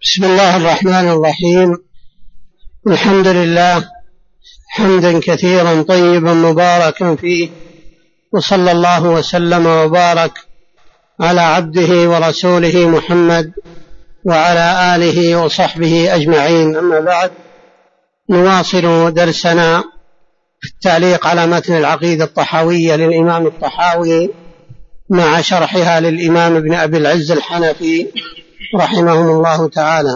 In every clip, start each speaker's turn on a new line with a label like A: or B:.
A: بسم الله الرحمن الرحيم. الحمد لله حمدا كثيرا طيبا مباركا فيه، وصلى الله وسلم وبارك على عبده ورسوله محمد وعلى آله وصحبه أجمعين. أما بعد، نواصل درسنا في التعليق على متن العقيدة الطحاوية للإمام الطحاوي مع شرحها للإمام ابن أبي العز الحنفي رحمهم الله تعالى.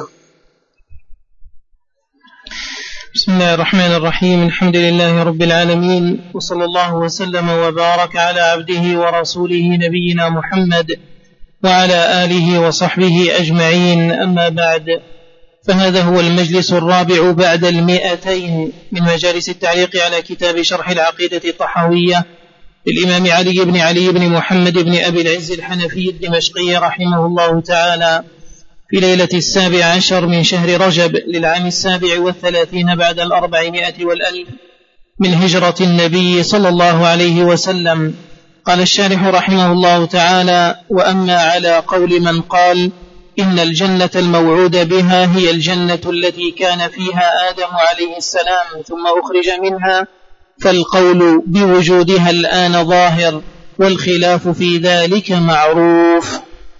B: بسم الله الرحمن الرحيم. الحمد لله رب العالمين، وصلى الله وسلم وبارك على عبده ورسوله نبينا محمد وعلى آله وصحبه أجمعين. أما بعد، فهذا هو المجلس الرابع بعد 200 من مجالس التعليق على كتاب شرح العقيدة الطحاوية للإمام علي بن علي بن محمد بن أبي العز الحنفي الدمشقي رحمه الله تعالى، في ليلة 17 من شهر رجب للعام 37 بعد 400 والألف من هجرة النبي صلى الله عليه وسلم. قال الشارح رحمه الله تعالى: وأما على قول من قال إن الجنة الموعود بها هي الجنة التي كان فيها آدم عليه السلام ثم أخرج منها، فالقول بوجودها الآن ظاهر، والخلاف في ذلك معروف.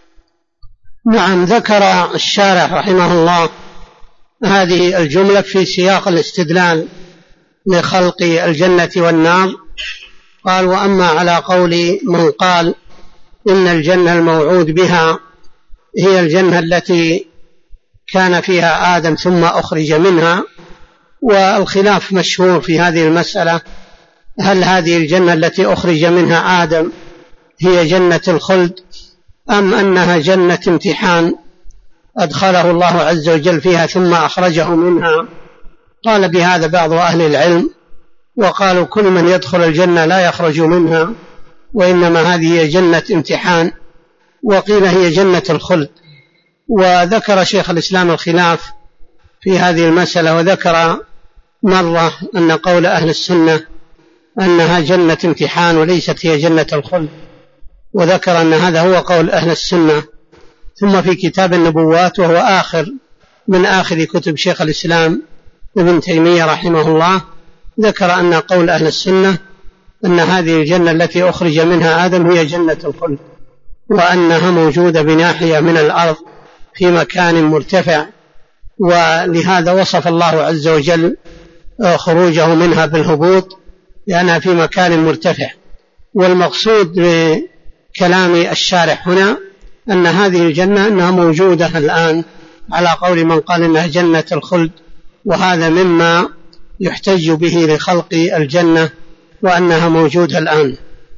A: نعم، ذكر الشارح رحمه الله هذه الجملة في سياق الاستدلال لخلق الجنة والنار. قال: وأما على قول من قال إن الجنة الموعود بها هي الجنة التي كان فيها آدم ثم أخرج منها، والخلاف مشهور في هذه المسألة: هل هذه الجنة التي أخرج منها آدم هي جنة الخلد، أم أنها جنة امتحان أدخله الله عز وجل فيها ثم أخرجه منها؟ قال بهذا بعض أهل العلم، وقالوا كل من يدخل الجنة لا يخرج منها، وإنما هذه هي جنة امتحان، وقيل هي جنة الخلد. وذكر شيخ الإسلام الخلاف في هذه المسألة، وذكر مرة أن قول أهل السنة أنها جنة امتحان وليست هي جنة الخلد، وذكر أن هذا هو قول أهل السنة. ثم في كتاب النبوات، وهو آخر من آخر كتب شيخ الإسلام ابن تيمية رحمه الله، ذكر أن قول أهل السنة أن هذه الجنة التي أخرج منها آدم هي جنة الخلد، وأنها موجودة بناحية من الأرض في مكان مرتفع، ولهذا وصف الله عز وجل خروجه منها بالهبوط لأنها في مكان مرتفع. والمقصود بكلام الشارح هنا أن هذه الجنة أنها موجودة الآن على قول من قال أنها جنة الخلد، وهذا مما يحتج به لخلق الجنة وأنها موجودة الآن.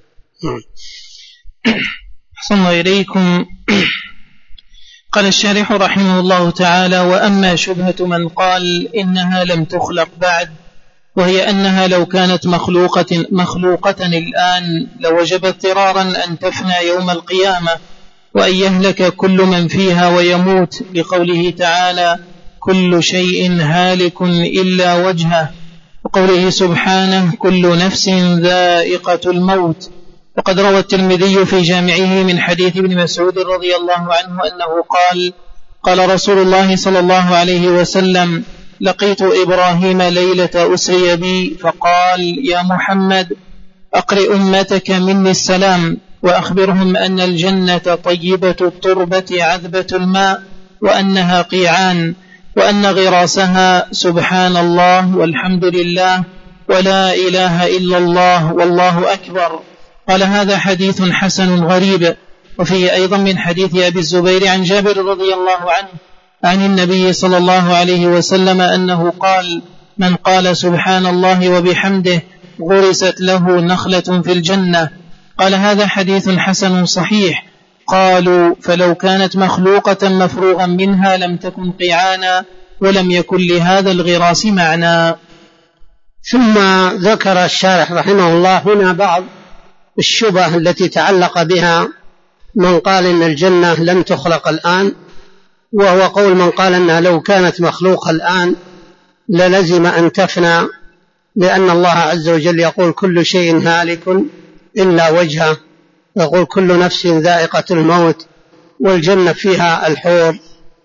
B: أحسن إليكم. قال الشارح رحمه الله تعالى: وأما شبهة من قال إنها لم تخلق بعد، وهي أنها لو كانت مخلوقة الآن لوجب اضطرارا أن تفنى يوم القيامة، وأن يهلك كل من فيها ويموت، لقوله تعالى: كل شيء هالك إلا وجهه، وقوله سبحانه: كل نفس ذائقة الموت. وقد روى الترمذي في جامعه من حديث ابن مسعود رضي الله عنه أنه قال: قال رسول الله صلى الله عليه وسلم: لقيت إبراهيم ليلة أسري بي فقال: يا محمد، أقرئ أمتك مني السلام، وأخبرهم أن الجنة طيبة التربة عذبة الماء، وأنها قيعان، وأن غراسها سبحان الله والحمد لله ولا إله إلا الله والله أكبر. قال: هذا حديث حسن غريب. وفيه أيضا من حديث أبي الزبير عن جابر رضي الله عنه عن النبي صلى الله عليه وسلم أنه قال: من قال سبحان الله وبحمده غرست له نخلة في الجنة. قال: هذا حديث حسن صحيح. قالوا: فلو كانت مخلوقة مفروغا منها لم تكن قيعانا، ولم يكن لهذا الغراس معنى.
A: ثم ذكر الشارح رحمه الله هنا بعض الشبه التي تعلق بها من قال إن الجنة لم تخلق الآن، وهو قول من قال أنها لو كانت مخلوقة الآن للزم أن تفنى، لأن الله عز وجل يقول: كل شيء هالك إلا وجهه، يقول: كل نفس ذائقة الموت، والجنة فيها الحور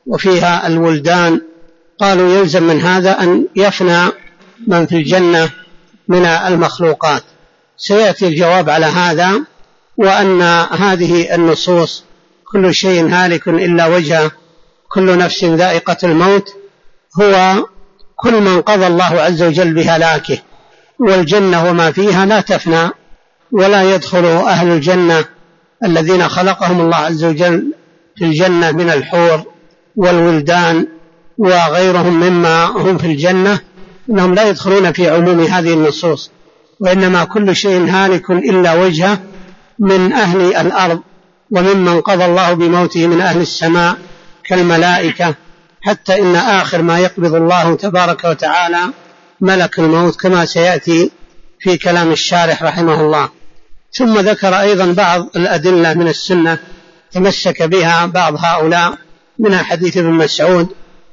A: وفيها الولدان. قالوا يلزم من هذا أن يفنى من في الجنة من المخلوقات. سيأتي الجواب على هذا، وأن هذه النصوص كل شيء هالك إلا وجهه، كل نفس ذائقة الموت، هو كل من قضى الله عز وجل بهلاكه. والجنة وما فيها لا تفنى، ولا يدخل أهل الجنة الذين خلقهم الله عز وجل في الجنة من الحور والولدان وغيرهم مما هم في الجنة، إنهم لا يدخلون في عموم هذه النصوص، وإنما كل شيء هالك إلا وجهه من أهل الأرض وممن قضى الله بموته من أهل السماء كالملائكة، حتى إن آخر ما يقبض الله تبارك وتعالى ملك الموت، كما سيأتي في كلام الشارح رحمه الله. ثم ذكر أيضا بعض الأدلة من السنة تمسك بها بعض هؤلاء، من حديث ابن مسعود،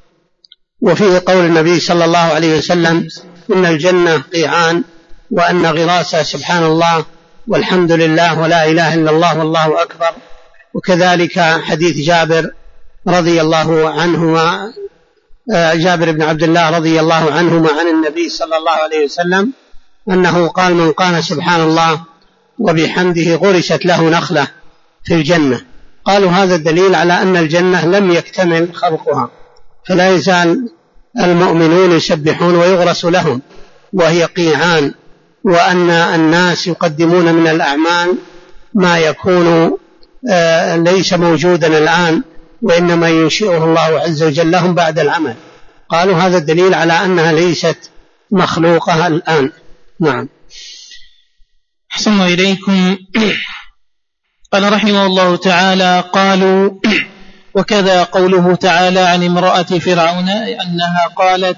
A: وفيه قول النبي صلى الله عليه وسلم: إن الجنة قيعان، وأن غراسها سبحان الله والحمد لله ولا إله إلا الله والله أكبر. وكذلك حديث جابر رضي الله عنهما، جابر بن عبد الله رضي الله عنهما عن النبي صلى الله عليه وسلم أنه قال: من قال سبحان الله وبحمده غرست له نخلة في الجنة. قالوا هذا الدليل على أن الجنة لم يكتمل خلقها، فلا يزال المؤمنون يسبحون ويغرس لهم وهي قيعان، وأن الناس يقدمون من الأعمال ما يكون ليس موجودا الآن، وإنما ينشئه الله عز وجل لهم بعد العمل. قالوا هذا الدليل على أنها ليست مخلوقة الآن. نعم.
B: أحسن إليكم. قال رحمه الله تعالى: قالوا: وكذا قوله تعالى عن امرأة فرعون أنها قالت: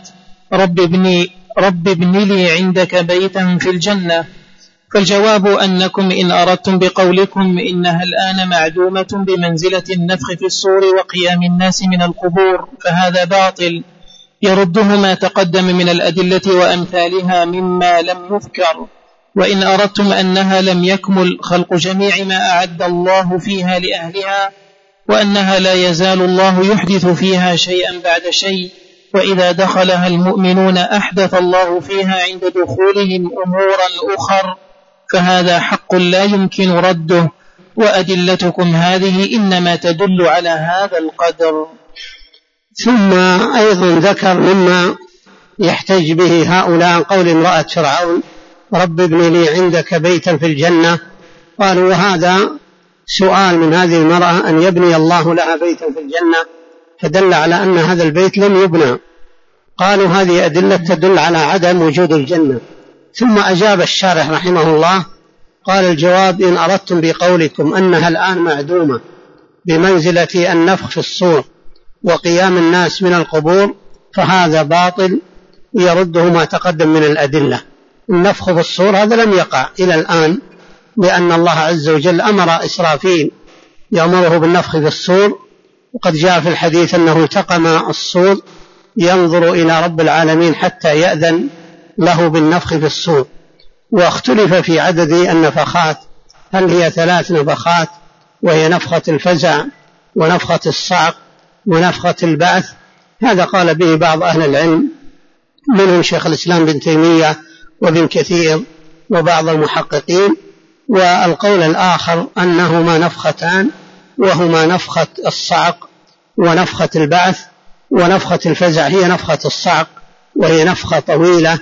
B: رب ابن لي عندك بيتا في الجنة. فالجواب أنكم إن أردتم بقولكم إنها الآن معدومة بمنزلة النفخ في الصور وقيام الناس من القبور، فهذا باطل يرده ما تقدم من الأدلة وأمثالها مما لم يذكر. وإن أردتم أنها لم يكمل خلق جميع ما أعد الله فيها لأهلها، وأنها لا يزال الله يحدث فيها شيئا بعد شيء، وإذا دخلها المؤمنون أحدث الله فيها عند دخولهم أمورا أخر، فهذا حق لا يمكن رده، وأدلتكم هذه إنما تدل على هذا القدر.
A: ثم أيضا ذكر مما يحتج به هؤلاء قول امرأة فرعون: رب ابن لي عندك بيتا في الجنة. قالوا وهذا سؤال من هذه المرأة أن يبني الله لها بيتا في الجنة، فدل على أن هذا البيت لم يبنى. قالوا هذه أدلة تدل على عدم وجود الجنة. ثم أجاب الشارح رحمه الله قال: الجواب إن أردتم بقولكم أنها الآن معدومة بمنزلة النفخ في الصور وقيام الناس من القبور، فهذا باطل يرده ما تقدم من الأدلة. النفخ في الصور هذا لم يقع إلى الآن، لأن الله عز وجل أمر إسرافيل يأمره بالنفخ في الصور، وقد جاء في الحديث أنه التقم الصور ينظر إلى رب العالمين حتى يأذن له بالنفخ في الصور. واختلف في عدد النفخات، هل هي 3 نفخات، وهي نفخة الفزع ونفخة الصعق ونفخة البعث. هذا قال به بعض أهل العلم، منهم شيخ الإسلام بن تيمية وابن كثير وبعض المحققين. والقول الآخر أنهما نفختان، وهما نفخة الصعق ونفخة البعث. ونفخة الفزع هي نفخة الصعق، وهي نفخة طويلة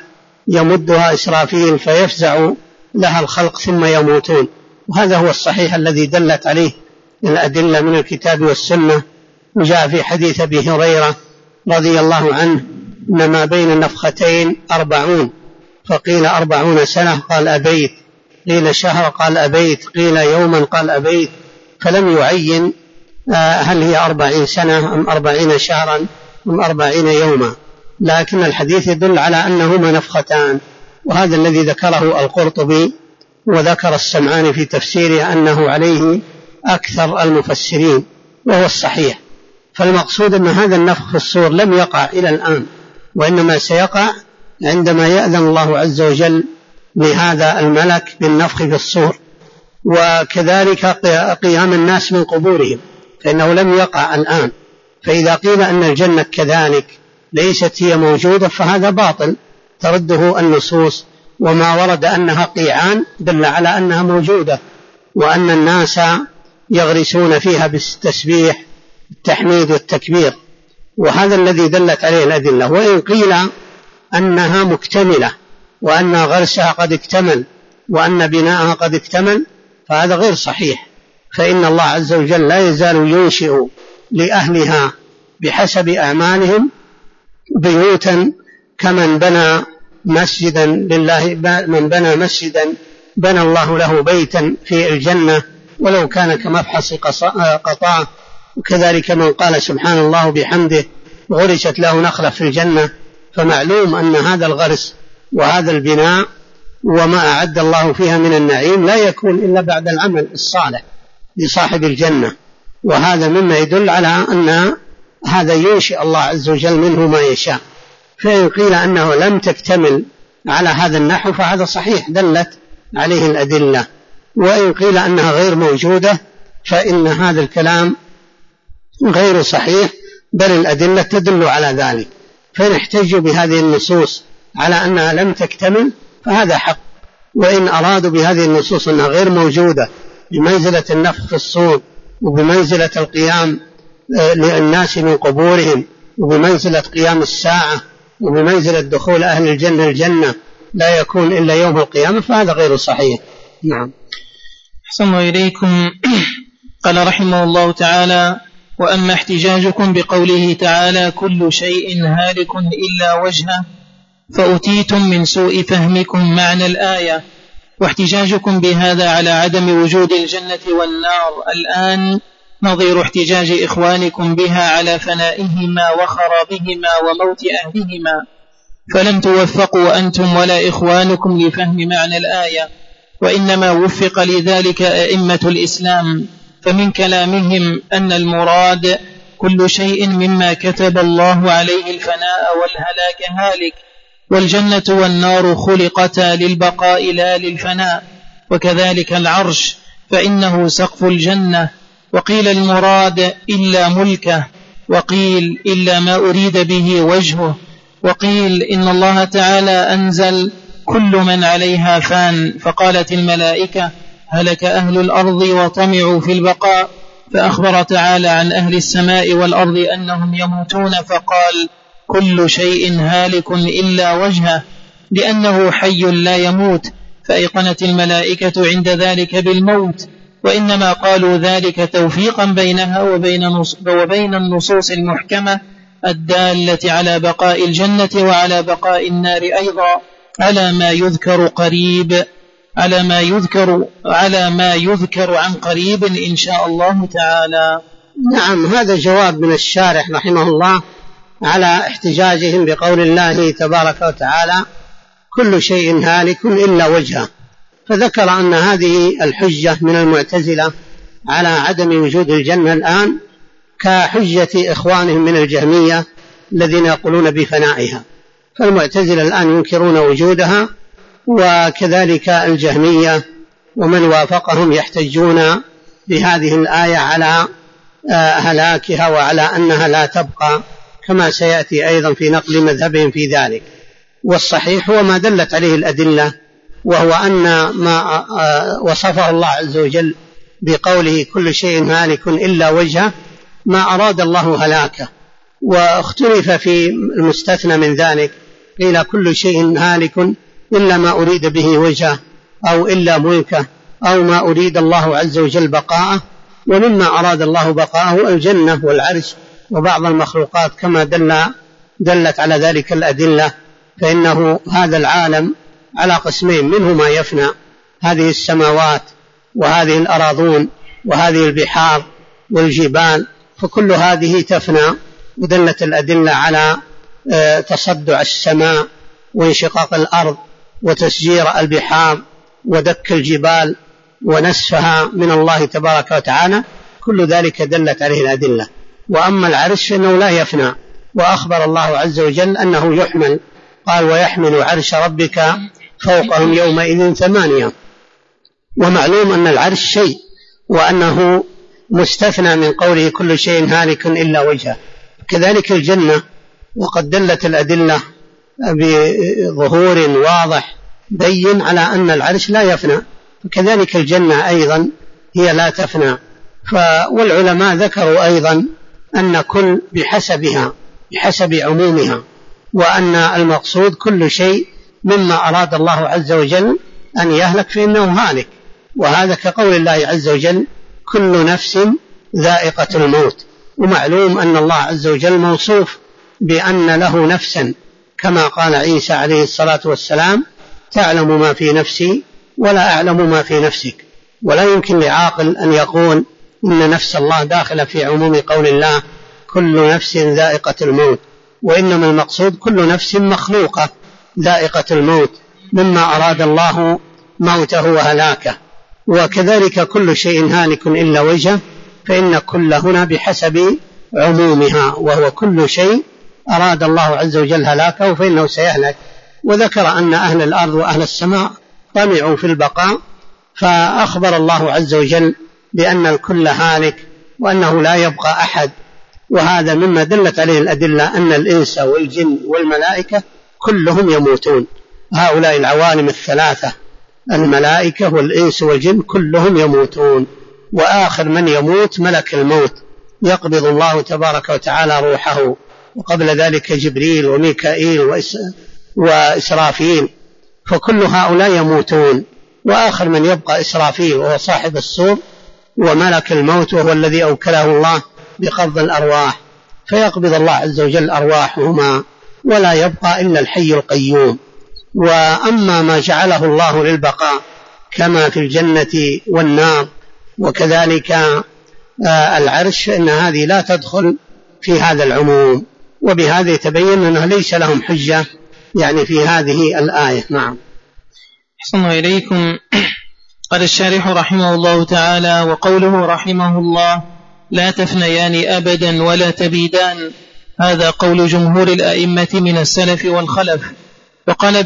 A: يمدها إسرافيل فيفزع لها الخلق ثم يموتون. وهذا هو الصحيح الذي دلت عليه الأدلة من الكتاب والسنة. وجاء في حديث أبي هريرة رضي الله عنه إن ما بين النفختين 40، فقيل 40 سنة قال أبيت، قيل شهر قال أبيت، قيل يوما قال أبيت، فلم يعين هل هي 40 سنة أم 40 شهرا أم 40 يوما، لكن الحديث يدل على أنهما نفختان. وهذا الذي ذكره القرطبي، وذكر السمعاني في تفسيره أنه عليه أكثر المفسرين، وهو الصحيح. فالمقصود أن هذا النفخ في الصور لم يقع إلى الآن، وإنما سيقع عندما يأذن الله عز وجل لهذا الملك بالنفخ في الصور. وكذلك قيام الناس من قبورهم، فإنه لم يقع الآن، فإذا قيل أن الجنة كذلك ليست هي موجودة فهذا باطل ترده النصوص، وما ورد أنها قيعان دل على أنها موجودة، وأن الناس يغرسون فيها بالتسبيح التحميد والتكبير، وهذا الذي دلت عليه الأدلة. وإن قيل أنها مكتملة وأن غرسها قد اكتمل وأن بناءها قد اكتمل فهذا غير صحيح، فإن الله عز وجل لا يزال ينشئ لأهلها بحسب أعمالهم بيوتا، كمن بنى مسجدا لله، من بنى مسجدا بنى الله له بيتا في الجنة ولو كان كمفحص قطاع. وكذلك من قال سبحان الله بحمده غرست له نخلة في الجنة، فمعلوم أن هذا الغرس وهذا البناء وما أعد الله فيها من النعيم لا يكون إلا بعد العمل الصالح لصاحب الجنة، وهذا مما يدل على أن هذا ينشئ الله عز وجل منه ما يشاء. فإن قيل أنه لم تكتمل على هذا النحو فهذا صحيح دلت عليه الأدلة، وإن قيل أنها غير موجودة فإن هذا الكلام غير صحيح، بل الأدلة تدل على ذلك. فإن احتجوا بهذه النصوص على أنها لم تكتمل فهذا حق، وإن أرادوا بهذه النصوص أنها غير موجودة بمنزلة النفخ في الصور وبمنزلة القيام للناس من قبورهم وبمنزلة قيام الساعة وبمنزلة دخول أهل الجنة الجنة لا يكون إلا يوم القيامة، فهذا غير صحيح. نعم.
B: أحسن إليكم. قال رحمه الله تعالى: وأما احتجاجكم بقوله تعالى كل شيء هالك إلا وجهه فأتيتم من سوء فهمكم معنى الآية، واحتجاجكم بهذا على عدم وجود الجنة والنار الآن نظير احتجاج إخوانكم بها على فنائهما وخرابهما وموت أهلهما، فلم توفقوا أنتم ولا إخوانكم لفهم معنى الآية، وإنما وفق لذلك أئمة الإسلام، فمن كلامهم أن المراد كل شيء مما كتب الله عليه الفناء والهلاك هالك، والجنة والنار خلقتا للبقاء لا للفناء، وكذلك العرش فإنه سقف الجنة. وقيل المراد إلا ملكه، وقيل إلا ما أريد به وجهه، وقيل إن الله تعالى أنزل كل من عليها فان، فقالت الملائكة هلك أهل الأرض وطمعوا في البقاء، فأخبر تعالى عن أهل السماء والأرض أنهم يموتون فقال كل شيء هالك إلا وجهه لأنه حي لا يموت، فأيقنت الملائكة عند ذلك بالموت، وإنما قالوا ذلك توفيقا بينها وبين النصوص المحكمة الدالة على بقاء الجنة وعلى بقاء النار أيضا على ما يذكر عن قريب إن شاء الله تعالى.
A: نعم، هذا جواب من الشارح رحمه الله على احتجاجهم بقول الله تبارك وتعالى كل شيء هالك إلا وجهه، فذكر أن هذه الحجة من المعتزلة على عدم وجود الجنة الآن كحجة إخوانهم من الجهمية الذين يقولون بفنائها، فالمعتزلة الآن ينكرون وجودها، وكذلك الجهمية ومن وافقهم يحتجون بهذه الآية على هلاكها وعلى أنها لا تبقى، كما سيأتي أيضا في نقل مذهبهم في ذلك. والصحيح هو ما دلت عليه الأدلة، وهو أن ما وصفه الله عز وجل بقوله كل شيء هالك إلا وجهه ما أراد الله هلاكه، واختلف في المستثنى من ذلك، قيل كل شيء هالك إلا ما أريد به وجهه أو إلا ملكه أو ما أريد الله عز وجل بقاءه، ومما أراد الله بقاءه الجنة والعرش وبعض المخلوقات كما دلت على ذلك الأدلة. فإنه هذا العالم على قسمين، منه ما يفنى، هذه السماوات وهذه الأراضون وهذه البحار والجبال، فكل هذه تفنى، ودلت الأدلة على تصدع السماء وانشقاق الأرض وتسجير البحار ودك الجبال ونسفها من الله تبارك وتعالى، كل ذلك دلت عليه الأدلة. وأما العرش فإنه لا يفنى، وأخبر الله عز وجل أنه يحمل، قال ويحمل عرش ربك فوقهم يومئذ 8، ومعلوم أن العرش شيء وأنه مستثنى من قوله كل شيء هالك إلا وجهه. كذلك الجنة، وقد دلت الأدلة بظهور واضح بين على أن العرش لا يفنى، فكذلك الجنة أيضا هي لا تفنى. والعلماء ذكروا أيضا أن كل بحسبها، بحسب عمومها، وأن المقصود كل شيء مما أراد الله عز وجل أن يهلك فإنه هالك، وهذا كقول الله عز وجل كل نفس ذائقة الموت. ومعلوم أن الله عز وجل موصوف بأن له نفسا، كما قال عيسى عليه الصلاة والسلام تعلم ما في نفسي ولا أعلم ما في نفسك. ولا يمكن لعاقل أن يقول إن نفس الله داخل في عموم قول الله كل نفس ذائقة الموت، وإنما المقصود كل نفس مخلوقة ذائقة الموت مما أراد الله موته وهلاكه. وكذلك كل شيء هالك إلا وجهه، فإن كل هنا بحسب عمومها، وهو كل شيء أراد الله عز وجل هلاكه فإنه سيهلك. وذكر أن أهل الأرض وأهل السماء طمعوا في البقاء، فأخبر الله عز وجل بأن الكل هالك وأنه لا يبقى أحد. وهذا مما دلت عليه الأدلة أن الإنس والجن والملائكة كلهم يموتون. هؤلاء العوالم الثلاثة، الملائكة والإنس والجن، كلهم يموتون، وآخر من يموت ملك الموت يقبض الله تبارك وتعالى روحه، وقبل ذلك جبريل وميكائيل وإسرافيل، فكل هؤلاء يموتون، وآخر من يبقى إسرافيل وهو صاحب الصور، وملك الموت وهو الذي أوكله الله بقبض الأرواح، فيقبض الله عز وجل أرواحهما ولا يبقى إلا الحي القيوم. وأما ما جعله الله للبقاء كما في الجنة والنار وكذلك العرش، فإن هذه لا تدخل في هذا العموم، وبهذا يتبين أنه ليس لهم حجة يعني في هذه الآية. نعم.
B: أحسن إليكم. قال الشارح رحمه الله تعالى: وقوله رحمه الله لا تفنيان أبدا ولا تبيدان، هذا قول جمهور الأئمة من السلف والخلف. وقال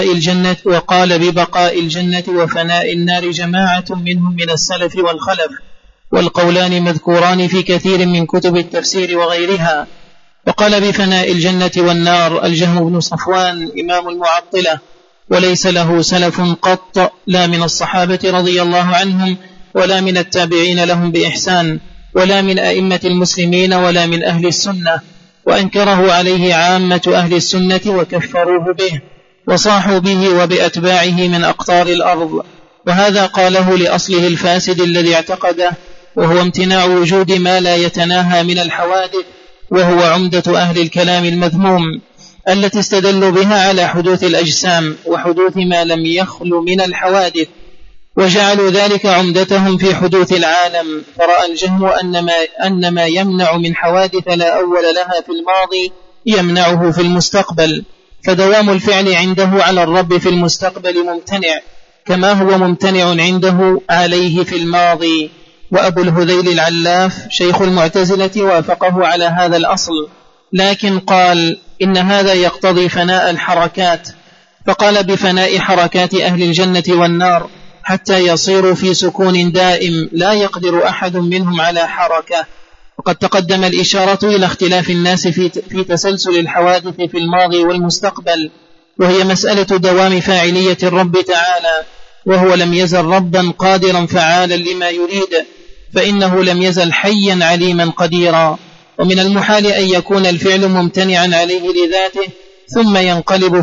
B: ببقاء الجنة وفناء النار جماعة منهم من السلف والخلف، والقولان مذكوران في كثير من كتب التفسير وغيرها. وقال بفناء الجنة والنار الجهم بن صفوان إمام المعطلة، وليس له سلف قط، لا من الصحابة رضي الله عنهم ولا من التابعين لهم بإحسان ولا من أئمة المسلمين ولا من أهل السنة، وأنكره عليه عامة أهل السنة وكفروه به وصاحوا به وبأتباعه من أقطار الأرض. وهذا قاله لأصله الفاسد الذي اعتقده، وهو امتناع وجود ما لا يتناهى من الحوادث، وهو عمدة أهل الكلام المذموم التي استدلوا بها على حدوث الأجسام وحدوث ما لم يخل من الحوادث، وجعلوا ذلك عمدتهم في حدوث العالم. فرأى الجهم أن ما يمنع من حوادث لا أول لها في الماضي يمنعه في المستقبل، فدوام الفعل عنده على الرب في المستقبل ممتنع كما هو ممتنع عنده عليه في الماضي. وأبو الهذيل العلاف شيخ المعتزلة وافقه على هذا الأصل، لكن قال إن هذا يقتضي فناء الحركات، فقال بفناء حركات أهل الجنة والنار حتى يصيروا في سكون دائم لا يقدر أحد منهم على حركة. وقد تقدم الإشارة إلى اختلاف الناس في تسلسل الحوادث في الماضي والمستقبل، وهي مسألة دوام فاعلية الرب تعالى، وهو لم يزل ربا قادرا فعالا لما يريد، فإنه لم يزل حيا عليما قديرا. ومن المحال أن يكون الفعل ممتنعا عليه لذاته ثم ينقلب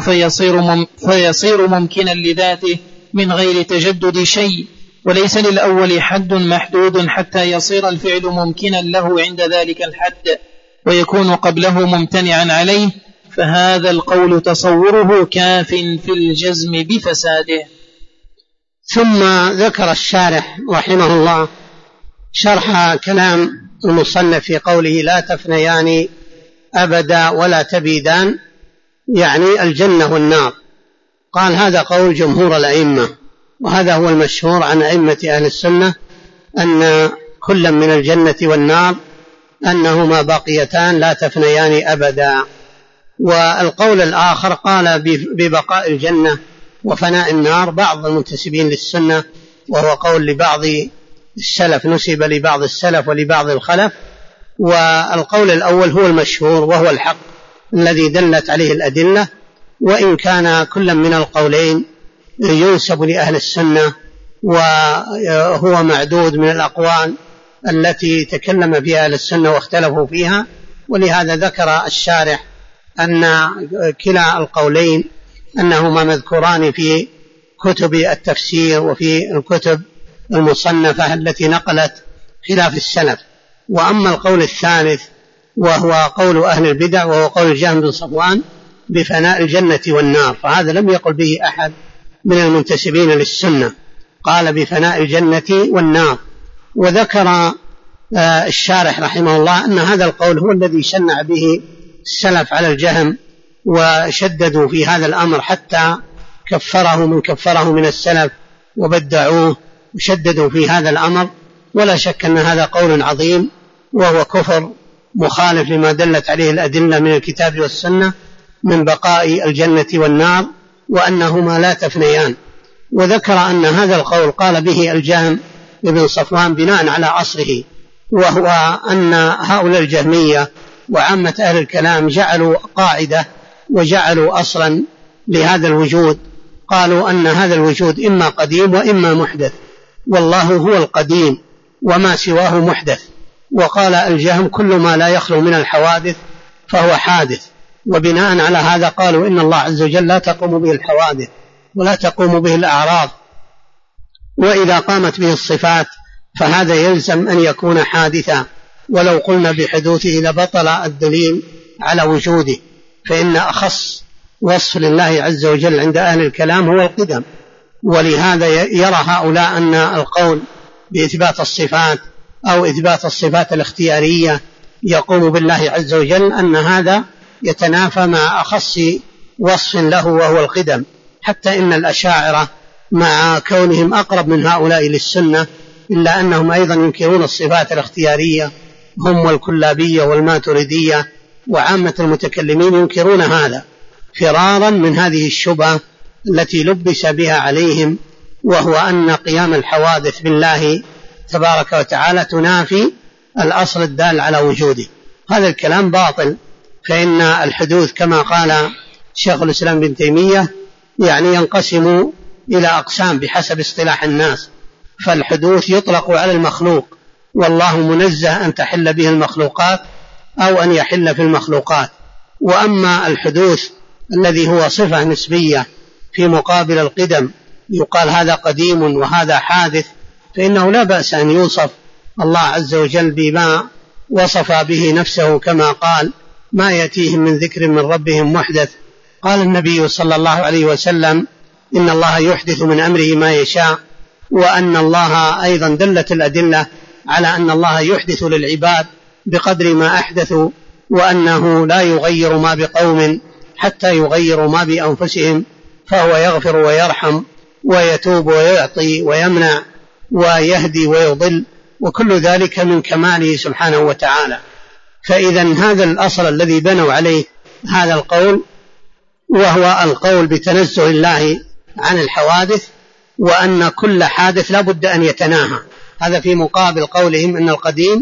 B: فيصير ممكنا لذاته من غير تجدد شيء، وليس للأول حد محدود حتى يصير الفعل ممكنا له عند ذلك الحد ويكون قبله ممتنعا عليه، فهذا القول تصوره كاف في الجزم بفساده.
A: ثم ذكر الشارح رحمه الله شرح كلام المصنف في قوله لا تفنيان أبدا ولا تبيدان، يعني الجنة والنار. قال هذا قول جمهور الأئمة، وهذا هو المشهور عن أئمة أهل السنة، أن كل من الجنة والنار أنهما باقيتان لا تفنيان أبدا. والقول الآخر قال ببقاء الجنة وفناء النار بعض المنتسبين للسنة، وهو قول لبعض السلف نسب لبعض السلف ولبعض الخلف، والقول الأول هو المشهور وهو الحق الذي دلت عليه الأدلة، وإن كان كل من القولين ينسب لأهل السنة وهو معدود من الأقوال التي تكلم فيها أهل السنة واختلفوا فيها. ولهذا ذكر الشارح أن كلا القولين أنهما مذكوران في كتب التفسير وفي الكتب المصنفة التي نقلت خلاف السلف. وأما القول الثالث وهو قول أهل البدع وهو قول الجهم بن صفوان بفناء الجنة والنار، فهذا لم يقل به أحد من المنتسبين للسنة، قال بفناء الجنة والنار. وذكر الشارح رحمه الله أن هذا القول هو الذي شنع به السلف على الجهم وشددوا في هذا الأمر حتى كفره من السلف وبدعوه وشددوا في هذا الأمر. ولا شك أن هذا قول عظيم وهو كفر مخالف لما دلت عليه الأدلة من الكتاب والسنة من بقاء الجنة والنار وأنهما لا تفنيان. وذكر أن هذا القول قال به الجهم بن صفوان بناء على عصره، وهو أن هؤلاء الجهمية وعامة أهل الكلام جعلوا قاعدة وجعلوا أصلا لهذا الوجود، قالوا أن هذا الوجود إما قديم وإما محدث، والله هو القديم وما سواه محدث. وقال الجهم كل ما لا يخلو من الحوادث فهو حادث، وبناء على هذا قالوا إن الله عز وجل لا تقوم به الحوادث ولا تقوم به الأعراض، وإذا قامت به الصفات فهذا يلزم أن يكون حادثا، ولو قلنا بحدوثه لبطل الدليل على وجوده، فإن أخص وصف لله عز وجل عند أهل الكلام هو القدم. ولهذا يرى هؤلاء أن القول بإثبات الصفات أو إثبات الصفات الاختيارية يقوم بالله عز وجل أن هذا يتنافى مع أخص وصف له وهو القدم، حتى إن الأشاعرة مع كونهم أقرب من هؤلاء للسنة إلا أنهم أيضا ينكرون الصفات الاختيارية، هم والكلابية والماتريدية وعامة المتكلمين ينكرون هذا فرارا من هذه الشبهة التي لبس بها عليهم، وهو أن قيام الحوادث بالله تبارك وتعالى تنافي الأصل الدال على وجوده. هذا الكلام باطل، فإن الحدوث كما قال شيخ الإسلام بن تيمية يعني ينقسم إلى أقسام بحسب اصطلاح الناس، فالحدوث يطلق على المخلوق والله منزه أن تحل به المخلوقات أو أن يحل في المخلوقات. وأما الحدوث الذي هو صفة نسبية في مقابل القدم يقال هذا قديم وهذا حادث، فإنه لا بأس أن يوصف الله عز وجل بما وصف به نفسه كما قال ما يأتيهم من ذكر من ربهم محدث. قال النبي صلى الله عليه وسلم إن الله يحدث من أمره ما يشاء، وأن الله أيضا دلت الأدلة على أن الله يحدث للعباد بقدر ما أحدثوا، وأنه لا يغير ما بقوم حتى يغيروا ما بأنفسهم، فهو يغفر ويرحم ويتوب ويعطي ويمنع ويهدي ويضل، وكل ذلك من كماله سبحانه وتعالى. فإذا هذا الأصل الذي بنوا عليه هذا القول وهو القول بتنزه الله عن الحوادث، وأن كل حادث لا بد أن يتناهى، هذا في مقابل قولهم أن القديم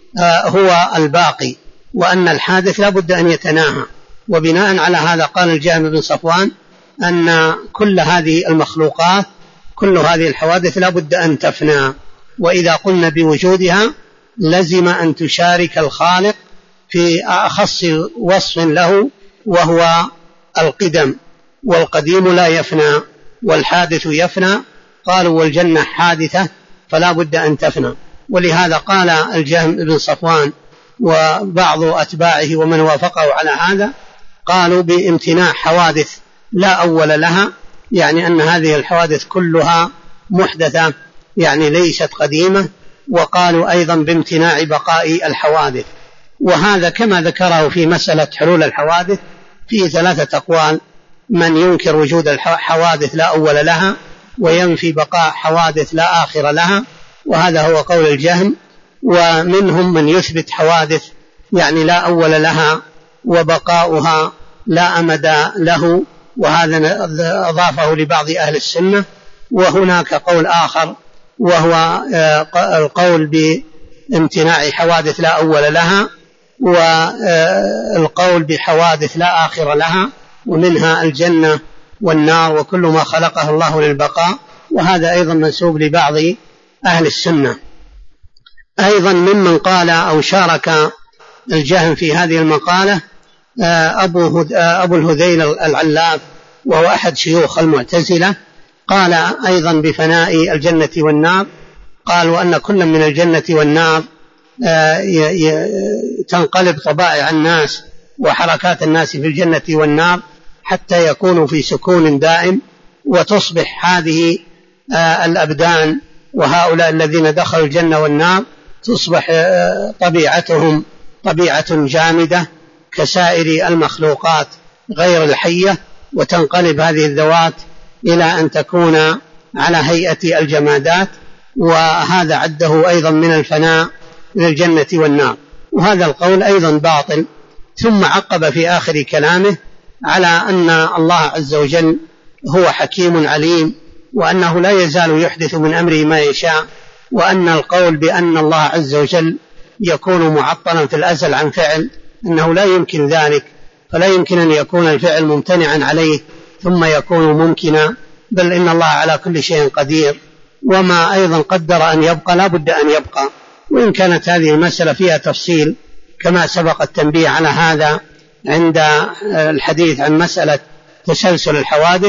A: هو الباقي وأن الحادث لا بد أن يتناهى. وبناء على هذا قال الجهم بن صفوان أن كل هذه المخلوقات كل هذه الحوادث لا بد أن تفنى، وإذا قلنا بوجودها لزم أن تشارك الخالق في أخص وصف له وهو القدم، والقديم لا يفنى والحادث يفنى. قالوا والجنة حادثة فلا بد أن تفنى. ولهذا قال الجهم بن صفوان وبعض أتباعه ومن وافقه على هذا قالوا بامتناع حوادث لا أول لها، يعني أن هذه الحوادث كلها محدثة يعني ليست قديمة. وقالوا أيضا بامتناع بقاء الحوادث، وهذا كما ذكره في مسألة حلول الحوادث فيه 3 أقوال: من ينكر وجود الحوادث لا أول لها، وينفي بقاء حوادث لا آخر لها، وهذا هو قول الجهم. ومنهم من يثبت حوادث يعني لا أول لها وبقاؤها لا أمد له، وهذا أضافه لبعض أهل السنة. وهناك قول آخر وهو القول بامتناع حوادث لا أول لها، والقول بحوادث لا آخر لها، ومنها الجنة والنار وكل ما خلقه الله للبقاء، وهذا أيضا منسوب لبعض أهل السنة. أيضا ممن قال أو شارك الجهم في هذه المقالة أبو الهذيل العلاف، وهو أحد شيوخ المعتزلة، قال أيضا بفناء الجنة والنار، قال وأن كل من الجنة والنار تنقلب طبائع الناس وحركات الناس في الجنة والنار حتى يكونوا في سكون دائم، وتصبح هذه الأبدان وهؤلاء الذين دخلوا الجنة والنار تصبح طبيعتهم طبيعة جامدة كسائر المخلوقات غير الحية، وتنقلب هذه الذوات إلى أن تكون على هيئة الجمادات، وهذا عده أيضا من الفناء من الجنة والنار، وهذا القول أيضا باطل. ثم عقب في آخر كلامه على أن الله عز وجل هو حكيم عليم، وأنه لا يزال يحدث من أمره ما يشاء، وأن القول بأن الله عز وجل يكون معطلا في الأزل عن فعل أنه لا يمكن ذلك، فلا يمكن أن يكون الفعل ممتنعا عليه ثم يكون ممكنا، بل إن الله على كل شيء قدير، وما أيضا قدر أن يبقى لا بد أن يبقى. وإن كانت هذه المسألة فيها تفصيل كما سبق التنبيه على هذا عند الحديث عن مسألة تسلسل الحوادث،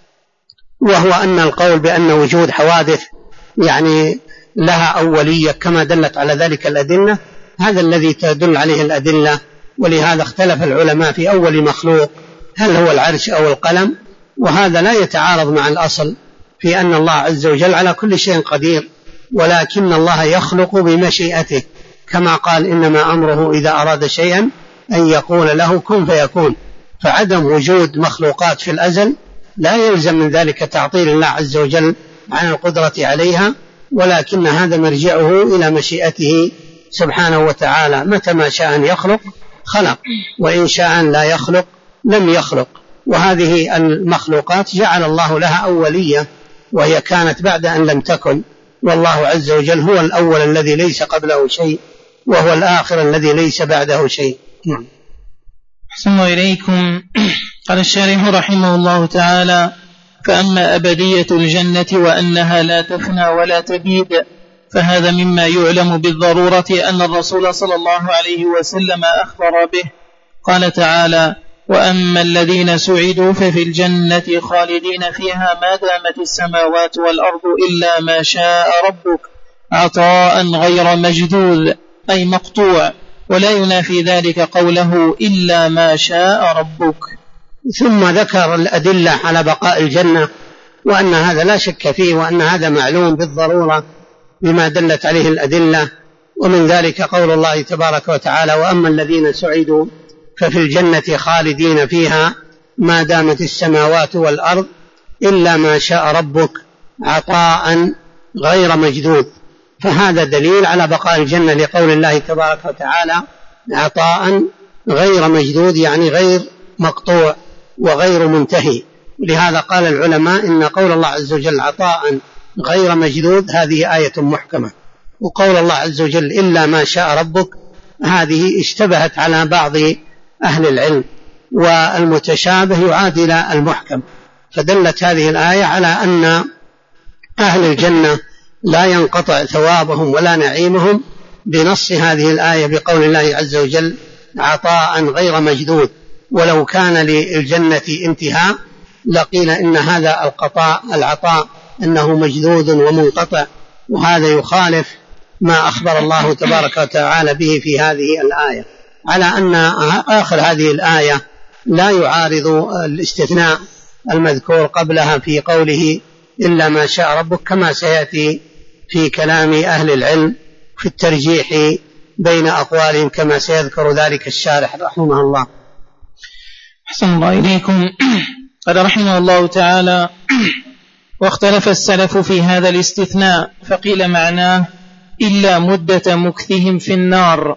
A: وهو أن القول بأن وجود حوادث يعني لها أولية كما دلت على ذلك الأدلة، هذا الذي تدل عليه الأدلة. ولهذا اختلف العلماء في أول مخلوق هل هو العرش أو القلم، وهذا لا يتعارض مع الأصل في أن الله عز وجل على كل شيء قدير، ولكن الله يخلق بمشيئته، كما قال إنما أمره إذا أراد شيئا أن يقول له كن فيكون. فعدم وجود مخلوقات في الأزل لا يلزم من ذلك تعطيل الله عز وجل عن القدرة عليها، ولكن هذا مرجعه إلى مشيئته سبحانه وتعالى، متى ما شاء أن يخلق خلق، وإن شاء أن لا يخلق لم يخلق. وهذه المخلوقات جعل الله لها أولية، وهي كانت بعد أن لم تكن، والله عز وجل هو الأول الذي ليس قبله شيء، وهو الآخر الذي ليس بعده شيء.
B: أحسن إليكم. قال الشارح رحمه الله تعالى: فأما أبدية الجنة وأنها لا تفنى ولا تبيد، فهذا مما يعلم بالضرورة أن الرسول صلى الله عليه وسلم أخبر به. قال تعالى: وأما الذين سعدوا ففي الجنة خالدين فيها ما دامت السماوات والأرض إلا ما شاء ربك عطاء غير مجدود أي مقطوع، ولا ينافي ذلك قوله إلا ما شاء ربك.
A: ثم ذكر الأدلة على بقاء الجنة، وأن هذا لا شك فيه، وأن هذا معلوم بالضرورة بما دلت عليه الأدلة. ومن ذلك قول الله تبارك وتعالى: وأما الذين سعدوا ففي الجنة خالدين فيها ما دامت السماوات والأرض إلا ما شاء ربك عطاء غير مجدود. فهذا دليل على بقاء الجنة لقول الله تبارك وتعالى عطاء غير مجدود، يعني غير مقطوع وغير منتهي. لهذا قال العلماء إن قول الله عز وجل عطاء غير مجدود هذه آية محكمة، وقول الله عز وجل إلا ما شاء ربك هذه اشتبهت على بعض أهل العلم، والمتشابه يعادل المحكم، فدلت هذه الآية على أن أهل الجنة لا ينقطع ثوابهم ولا نعيمهم بنص هذه الآية بقول الله عز وجل عطاء غير مجدود. ولو كان للجنة انتهاء لقيل إن هذا العطاء أنه مجدود ومنقطع، وهذا يخالف ما أخبر الله تبارك وتعالى به في هذه الآية، على أن آخر هذه الآية لا يعارض الاستثناء المذكور قبلها في قوله إلا ما شاء ربك، كما سيأتي في كلام أهل العلم في الترجيح بين أقوالهم كما سيذكر ذلك الشارح رحمه الله.
B: أحسن الله إليكم. قال رحمه الله تعالى: واختلف السلف في هذا الاستثناء، فقيل معناه إلا مدة مكثهم في النار،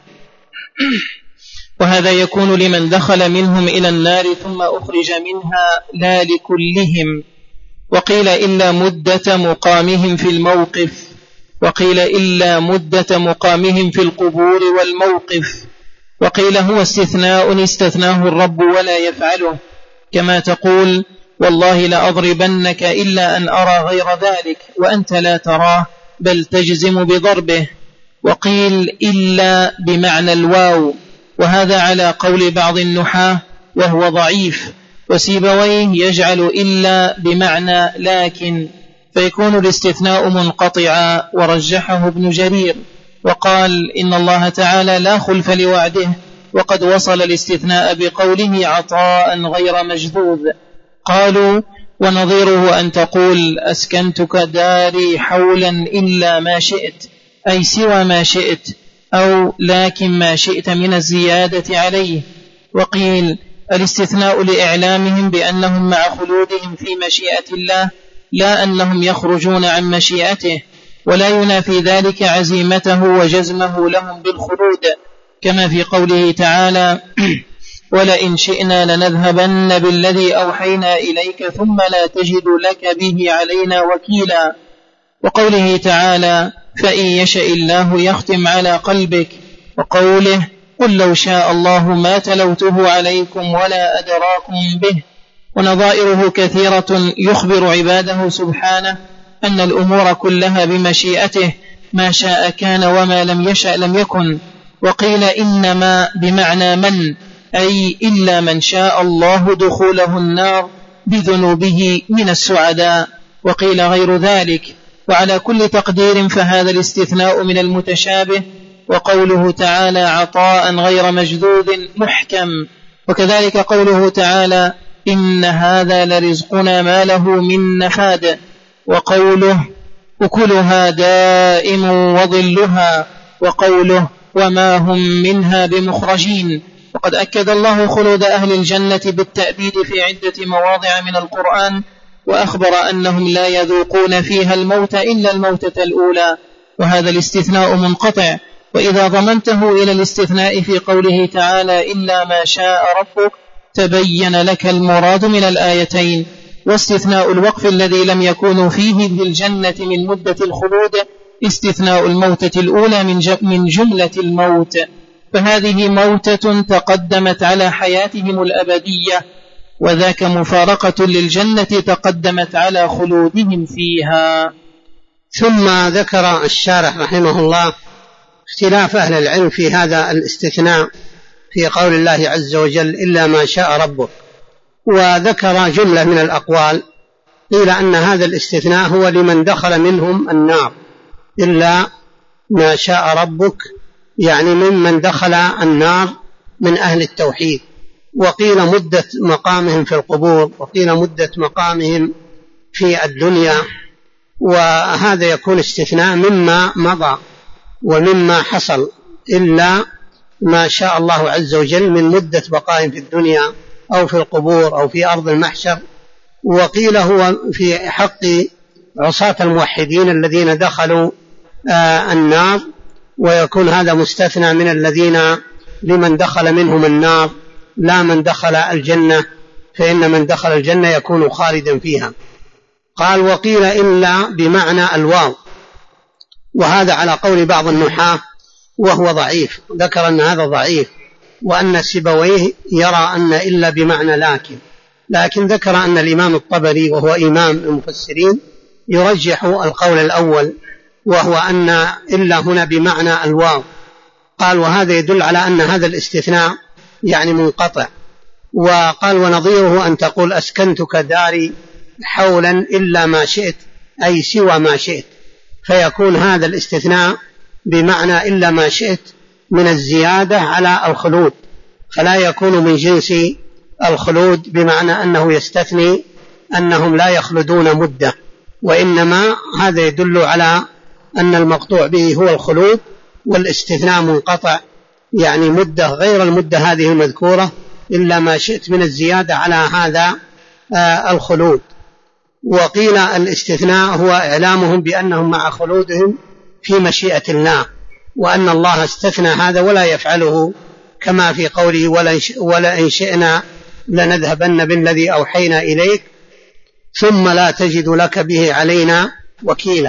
B: وهذا يكون لمن دخل منهم إلى النار ثم أخرج منها لا لكلهم. وقيل إلا مدة مقامهم في الموقف، وقيل إلا مدة مقامهم في القبور والموقف، وقيل هو استثناء استثناه الرب ولا يفعله، كما تقول والله لأضربنك إلا أن أرى غير ذلك وأنت لا تراه بل تجزم بضربه. وقيل إلا بمعنى الواو، وهذا على قول بعض النحاة وهو ضعيف، وسيبويه يجعل إلا بمعنى لكن، فيكون الاستثناء منقطعا، ورجحه ابن جرير وقال إن الله تعالى لا خلف لوعده، وقد وصل الاستثناء بقوله عطاء غير مجذوذ. قالوا ونظيره أن تقول أسكنتك داري حولا إلا ما شئت، أي سوى ما شئت، أو لكن ما شئت من الزيادة عليه. وقيل الاستثناء لإعلامهم بأنهم مع خلودهم في مشيئة الله، لا أنهم يخرجون عن مشيئته، ولا ينافي ذلك عزيمته وجزمه لهم بالخلود، كما في قوله تعالى ولئن شئنا لنذهبن بالذي أوحينا إليك ثم لا تجد لك به علينا وكيلا. وقوله تعالى فإن يشاء الله يختم على قلبك، وقوله قل لو شاء الله ما تلوته عليكم ولا أدراكم به. ونظائره كثيرة يخبر عباده سبحانه أن الأمور كلها بمشيئته، ما شاء كان وما لم يشأ لم يكن. وقيل إنما بمعنى من، أي إلا من شاء الله دخوله النار بذنوبه من السعداء، وقيل غير ذلك. وعلى كل تقدير فهذا الاستثناء من المتشابه. وقوله تعالى عطاء غير مجذوذ محكم، وكذلك قوله تعالى إن هذا لرزقنا ما له من نفاد، وقوله أكلها دائم وظلها، وقوله وما هم منها بمخرجين. وقد أكد الله خلود أهل الجنة بالتأبيد في عدة مواضع من القرآن، وأخبر أنهم لا يذوقون فيها الموت إلا الموتة الأولى، وهذا الاستثناء منقطع. وإذا ضمنته إلى الاستثناء في قوله تعالى إلا ما شاء ربك تبين لك المراد من الآيتين. واستثناء الوقف الذي لم يكونوا فيه بالجنة من مدة الخلود استثناء الموتة الأولى من جملة الموت، فهذه موتة تقدمت على حياتهم الأبدية، وذاك مفارقة للجنة تقدمت على خلودهم فيها.
A: ثم ذكر الشارح رحمه الله اختلاف أهل العلم في هذا الاستثناء في قول الله عز وجل إلا ما شاء ربك، وذكر جملة من الأقوال. قيل أن هذا الاستثناء هو لمن دخل منهم النار، إلا ما شاء ربك يعني ممن دخل النار من أهل التوحيد. وقيل مدة مقامهم في القبور، وقيل مدة مقامهم في الدنيا، وهذا يكون استثناء مما مضى ومما حصل، إلا ما شاء الله عز وجل من مدة بقائهم في الدنيا أو في القبور أو في أرض المحشر. وقيل هو في حق عصاة الموحدين الذين دخلوا النار، ويكون هذا مستثنى من الذين لمن دخل منهم النار لا من دخل الجنة، فإن من دخل الجنة يكون خالدا فيها. قال وقيل إلا بمعنى الواو، وهذا على قول بعض النحاة وهو ضعيف، ذكر أن هذا ضعيف، وأن سيبويه يرى أن إلا بمعنى لكن ذكر أن الإمام الطبري وهو إمام المفسرين يرجح القول الأول، وهو أن إلا هنا بمعنى الواو. قال وهذا يدل على أن هذا الاستثناء يعني منقطع. وقال ونظيره أن تقول أسكنتك داري حولا إلا ما شئت، أي سوى ما شئت، فيكون هذا الاستثناء بمعنى إلا ما شئت من الزيادة على الخلود، فلا يكون من جنس الخلود بمعنى أنه يستثني أنهم لا يخلدون مدة، وإنما هذا يدل على أن المقطوع به هو الخلود، والاستثناء منقطع يعني مدة غير المدة هذه المذكورة إلا ما شئت من الزيادة على هذا الخلود. وقيل الاستثناء هو إعلامهم بأنهم مع خلودهم في مشيئة الله، وأن الله استثنى هذا ولا يفعله، كما في قوله ولئن شئنا لنذهبن بالذي أوحينا إليك ثم لا تجد لك به علينا وكيلا.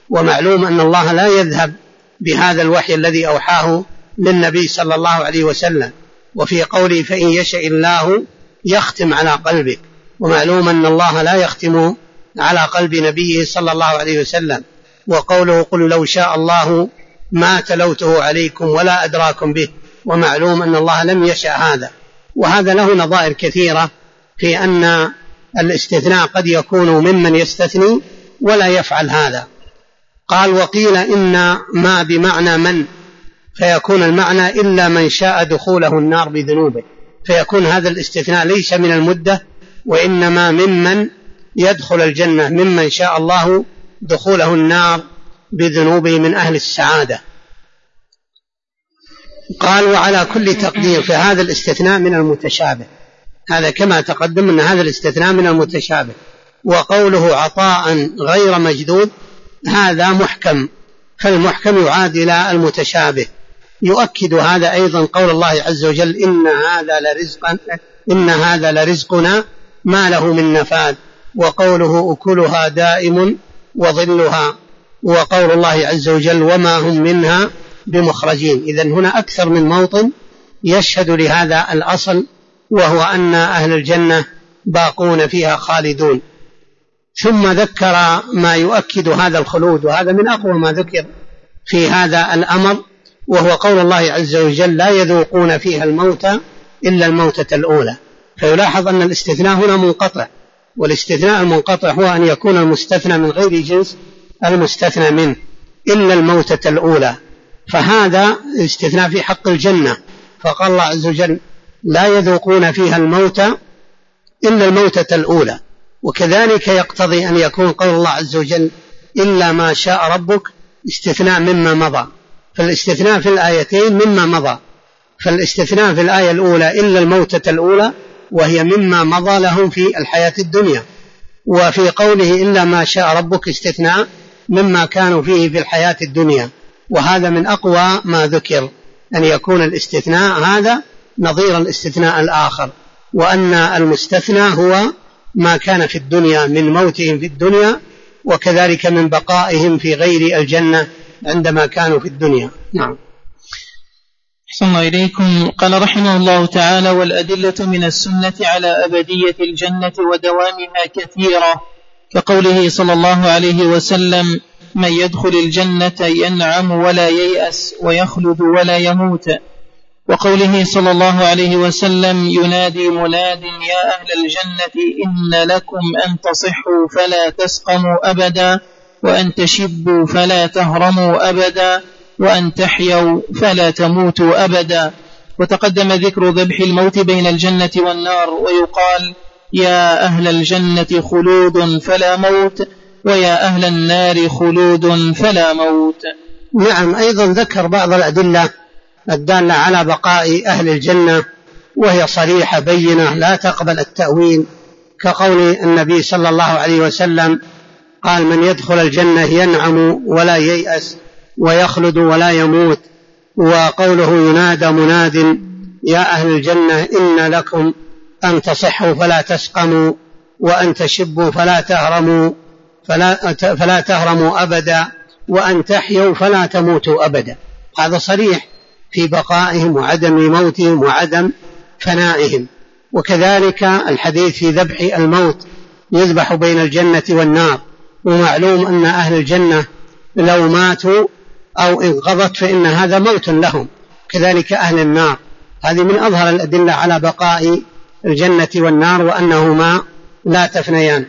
A: ومعلوم أن الله لا يذهب بهذا الوحي الذي أوحاه للنبي صلى الله عليه وسلم. وفي قوله فإن يشاء الله يختم على قلبك، ومعلوم أن الله لا يختم على قلب نبيه صلى الله عليه وسلم. وقوله قل لو شاء الله ما تلوته عليكم ولا أدراكم به، ومعلوم أن الله لم يشأ هذا. وهذا له نظائر كثيرة في أن الاستثناء قد يكون ممن يستثني ولا يفعل هذا. قال وقيل إن ما بمعنى من، فيكون المعنى إلا من شاء دخوله النار بذنوبه، فيكون هذا الاستثناء ليس من المدة وإنما ممن يدخل الجنة، ممن شاء الله دخوله النار بذنوبه من أهل السعادة. قال وعلى كل تقدير، فهذا الاستثناء من المتشابه، هذا كما تقدم أن هذا الاستثناء من المتشابه. وقوله عطاء غير مجدود هذا محكم، فالمحكم يعادل المتشابه. يؤكد هذا أيضا قول الله عز وجل إن هذا لرزقنا ما له من نفاد، وقوله أكلها دائم وظلها، وقول الله عز وجل وما هم منها بمخرجين. إذن هنا أكثر من موطن يشهد لهذا الأصل، وهو أن أهل الجنة باقون فيها خالدون. ثم ذكر ما يؤكد هذا الخلود، وهذا من أقوى ما ذكر في هذا الأمر، وهو قول الله عز وجل لا يذوقون فيها الموت إلا الموتة الأولى. فيلاحظ أن الاستثناء هنا منقطع، والاستثناء المنقطع هو أن يكون المستثنى من غير جنس المستثنى منه إلا الموتة الأولى، فهذا استثناء في حق الجنة. فقال الله عز وجل لا يذوقون فيها الموت إلا الموتة الأولى. وكذلك يقتضي أن يكون قول الله عز وجل إلا ما شاء ربك استثناء مما مضى، فالاستثناء في الآيتين مما مضى. فالاستثناء في الآية الأولى إلا الموتة الأولى، وهي مما مضى لهم في الحياة الدنيا، وفي قوله إلا ما شاء ربك استثناء مما كانوا فيه في الحياة الدنيا. وهذا من أقوى ما ذكر، أن يكون الاستثناء هذا نظير الاستثناء الآخر، وأن المستثنى هو ما كان في الدنيا من موتهم في الدنيا، وكذلك من بقائهم في غير الجنة عندما كانوا في الدنيا. نعم.
B: أحسن إليكم. قال رحمه الله تعالى والأدلة من السنة على أبدية الجنة ودوامها كثيرة، كقوله صلى الله عليه وسلم من يدخل الجنة ينعم ولا ييأس ويخلد ولا يموت، وقوله صلى الله عليه وسلم ينادي مناد يا أهل الجنة إن لكم أن تصحوا فلا تسقموا أبدا، وأن تشبوا فلا تهرموا أبدا، وأن تحيوا فلا تموتوا أبدا. وتقدم ذكر ذبح الموت بين الجنة والنار، ويقال يا أهل الجنة خلود فلا موت، ويا أهل النار خلود فلا موت.
A: نعم. أيضا ذكر بعض الأدلة الدالة على بقاء أهل الجنة، وهي صريحة بينة لا تقبل التأويل، كقول النبي صلى الله عليه وسلم قال من يدخل الجنة ينعم ولا ييأس ويخلد ولا يموت، وقوله ينادى مناد يا أهل الجنة إن لكم أن تصحوا فلا تسقموا، وأن تشبوا فلا تهرموا أبدا، وأن تحيوا فلا تموتوا أبدا. هذا صريح في بقائهم وعدم موتهم وعدم فنائهم. وكذلك الحديث في ذبح الموت يذبح بين الجنة والنار، ومعلوم أن أهل الجنة لو ماتوا أو انقضت فإن هذا موت لهم، كذلك أهل النار. هذه من أظهر الأدلة على بقاء الجنة والنار، وأنهما لا تفنيان.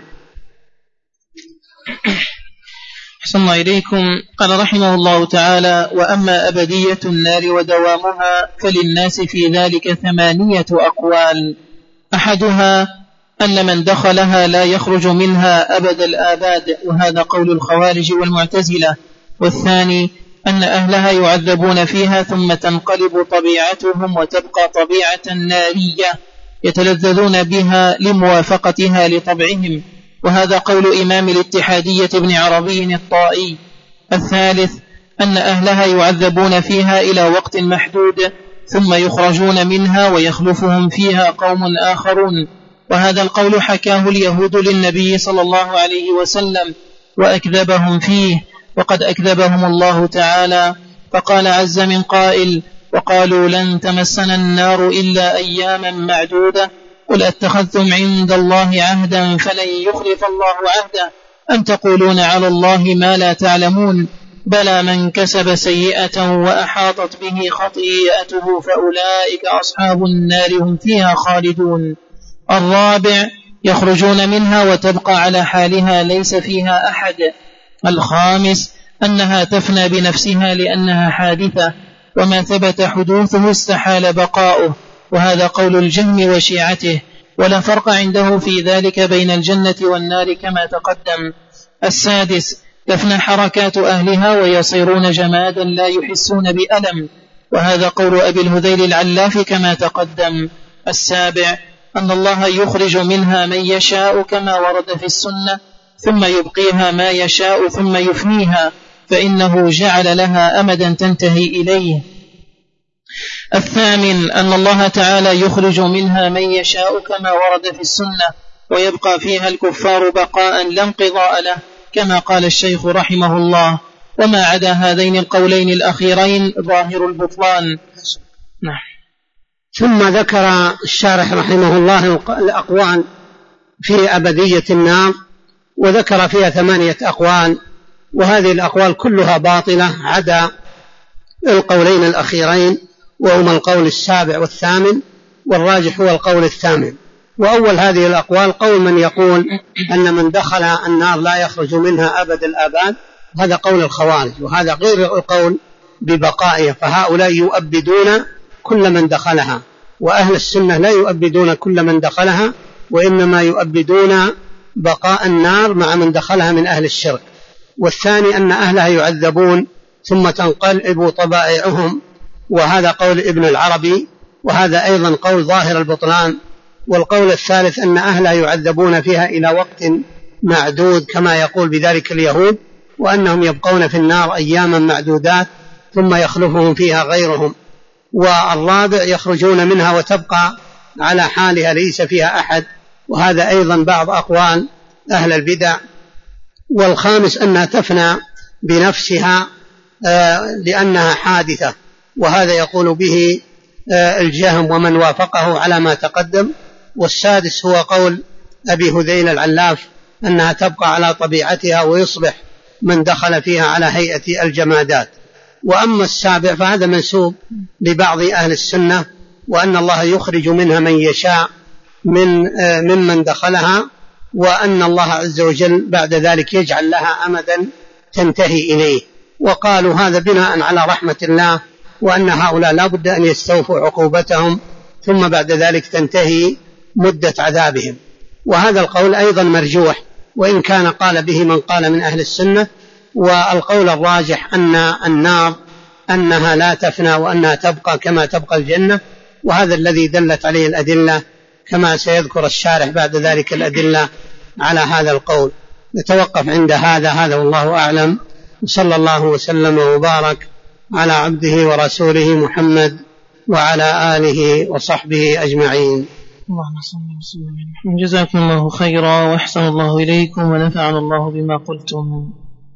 B: أحسن إليكم. قال رحمه الله تعالى وأما أبدية النار ودوامها فللناس في ذلك 8 أقوال. أحدها أن من دخلها لا يخرج منها أبد الآباد، وهذا قول الخوارج والمعتزلة. والثاني أن أهلها يعذبون فيها ثم تنقلب طبيعتهم وتبقى طبيعة نارية يتلذذون بها لموافقتها لطبعهم، وهذا قول إمام الاتحادية ابن عربي الطائي. الثالث أن أهلها يعذبون فيها إلى وقت محدود ثم يخرجون منها ويخلفهم فيها قوم آخرون، وهذا القول حكاه اليهود للنبي صلى الله عليه وسلم وأكذبهم فيه، وقد أكذبهم الله تعالى، فقال عز من قائل: وقالوا لن تمسنا النار إلا أياما معدودة، قل أتخذتم عند الله عهدا فلن يخلف الله عهده، أم تقولون على الله ما لا تعلمون، بلى من كسب سيئة وأحاطت به خطيئته فأولئك أصحاب النار هم فيها خالدون. الرابع: يخرجون منها وتبقى على حالها ليس فيها أحد. الخامس: أنها تفنى بنفسها لأنها حادثة، وما ثبت حدوثه استحال بقاؤه، وهذا قول الجهم وشيعته، ولا فرق عنده في ذلك بين الجنة والنار كما تقدم. السادس: تفنى حركات أهلها ويصيرون جمادا لا يحسون بألم، وهذا قول أبي الهذيل العلاف كما تقدم. السابع: أن الله يخرج منها من يشاء كما ورد في السنة، ثم يبقيها ما يشاء ثم يفنيها، فإنه جعل لها أمدا تنتهي إليه. الثامن: أن الله تعالى يخرج منها من يشاء كما ورد في السنة، ويبقى فيها الكفار بقاء لا انقضاء له، كما قال الشيخ رحمه الله، وما عدا هذين القولين الأخيرين ظاهر البطلان. نعم.
A: ثم ذكر الشارح رحمه الله الأقوال في أبدية النار، وذكر فيها 8 أقوال، وهذه الأقوال كلها باطلة عدا القولين الأخيرين، وهما القول 7 والثامن، والراجح هو القول 8. وأول هذه الأقوال قول من يقول أن من دخل النار لا يخرج منها أبد الآباد، هذا قول الخوارج، وهذا غير القول ببقائها، فهؤلاء يؤبدون كل من دخلها، وأهل السنة لا يؤبدون كل من دخلها، وإنما يؤبدون بقاء النار مع من دخلها من أهل الشرك. والثاني أن أهلها يعذبون ثم تنقلب طبائعهم، وهذا قول ابن العربي، وهذا أيضا قول ظاهر البطلان. والقول الثالث أن أهلها يعذبون فيها إلى وقت معدود كما يقول بذلك اليهود، وأنهم يبقون في النار أياما معدودات ثم يخلفهم فيها غيرهم. والرابع: يخرجون منها وتبقى على حالها ليس فيها أحد، وهذا أيضا بعض أقوال أهل البدع. والخامس: أنها تفنى بنفسها لأنها حادثة، وهذا يقول به الجهم ومن وافقه على ما تقدم. والسادس هو قول أبي هذيل العلاف أنها تبقى على طبيعتها ويصبح من دخل فيها على هيئة الجمادات. وأما السابع فهذا منسوب لبعض أهل السنة، وأن الله يخرج منها من يشاء ممن دخلها، وأن الله عز وجل بعد ذلك يجعل لها أمدا تنتهي إليه. وقالوا هذا بناء على رحمة الله، وأن هؤلاء لا بد أن يستوفوا عقوبتهم ثم بعد ذلك تنتهي مدة عذابهم. وهذا القول أيضا مرجوح، وإن كان قال به من قال من أهل السنة. والقول الراجح أن النار أنها لا تفنى وأنها تبقى كما تبقى الجنة، وهذا الذي دلت عليه الأدلة، كما سيذكر الشارح بعد ذلك الأدلة على هذا القول. نتوقف عند هذا والله أعلم، وصلى الله وسلم وبارك على عبده ورسوله محمد وعلى آله وصحبه أجمعين.
B: اللهم صل وسلم. جزاكم الله خيرا، وأحسن الله إليكم، ونفعنا الله بما قلتم.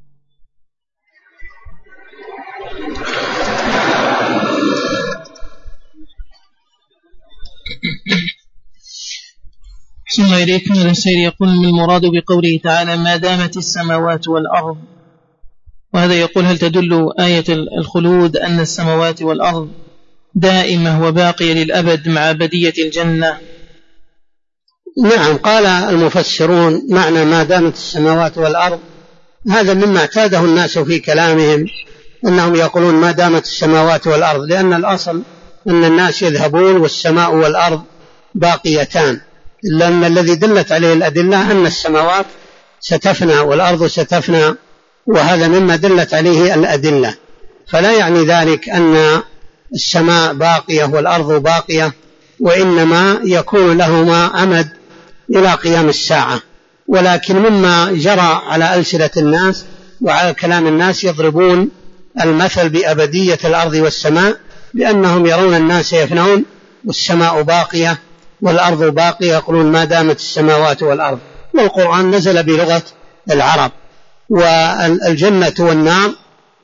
B: أحسن الله إليكم. السير يقول: من المراد بقوله تعالى ما دامت السماوات والأرض؟ وهذا يقول: هل تدل آية الخلود أن السماوات والأرض دائمة وباقية للأبد مع أبدية الجنة؟
A: نعم، قال المفسرون معنى ما دامت السماوات والأرض هذا مما اعتاده الناس في كلامهم، أنهم يقولون ما دامت السماوات والأرض، لأن الأصل أن الناس يذهبون والسماء والأرض باقيتان، لأن الذي دلت عليه الأدلة أن السماوات ستفنى والأرض ستفنى، وهذا مما دلت عليه الأدلة. فلا يعني ذلك أن السماء باقية والأرض باقية، وإنما يكون لهما أمد إلى قيام الساعة. ولكن مما جرى على ألسنة الناس وعلى كلام الناس يضربون المثل بأبدية الأرض والسماء، لأنهم يرون الناس يفنون والسماء باقية والأرض باقية، يقولون ما دامت السماوات والأرض. والقرآن نزل بلغة العرب، والجنة والنار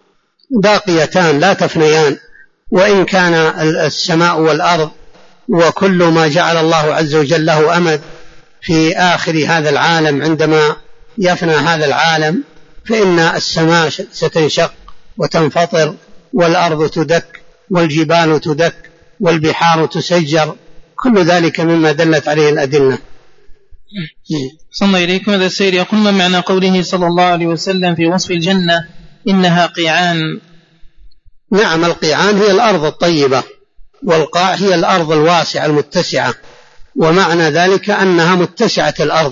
A: باقيتان لا تفنيان، وإن كان السماء والأرض وكل ما جعل الله عز وجل له أمد في آخر هذا العالم عندما يفنى هذا العالم، فإن السماء ستنشق وتنفطر، والأرض تدك، والجبال تدك، والبحار تسجر، كل ذلك مما دلت عليه الأدلة.
B: صلى الله إليكم. هذا السيد يقول: ما معنى قوله صلى الله عليه وسلم في وصف الجنة إنها قيعان؟
A: نعم، القيعان هي الأرض الطيبة، والقاع هي الأرض الواسعة المتسعة، ومعنى ذلك أنها متسعة الأرض،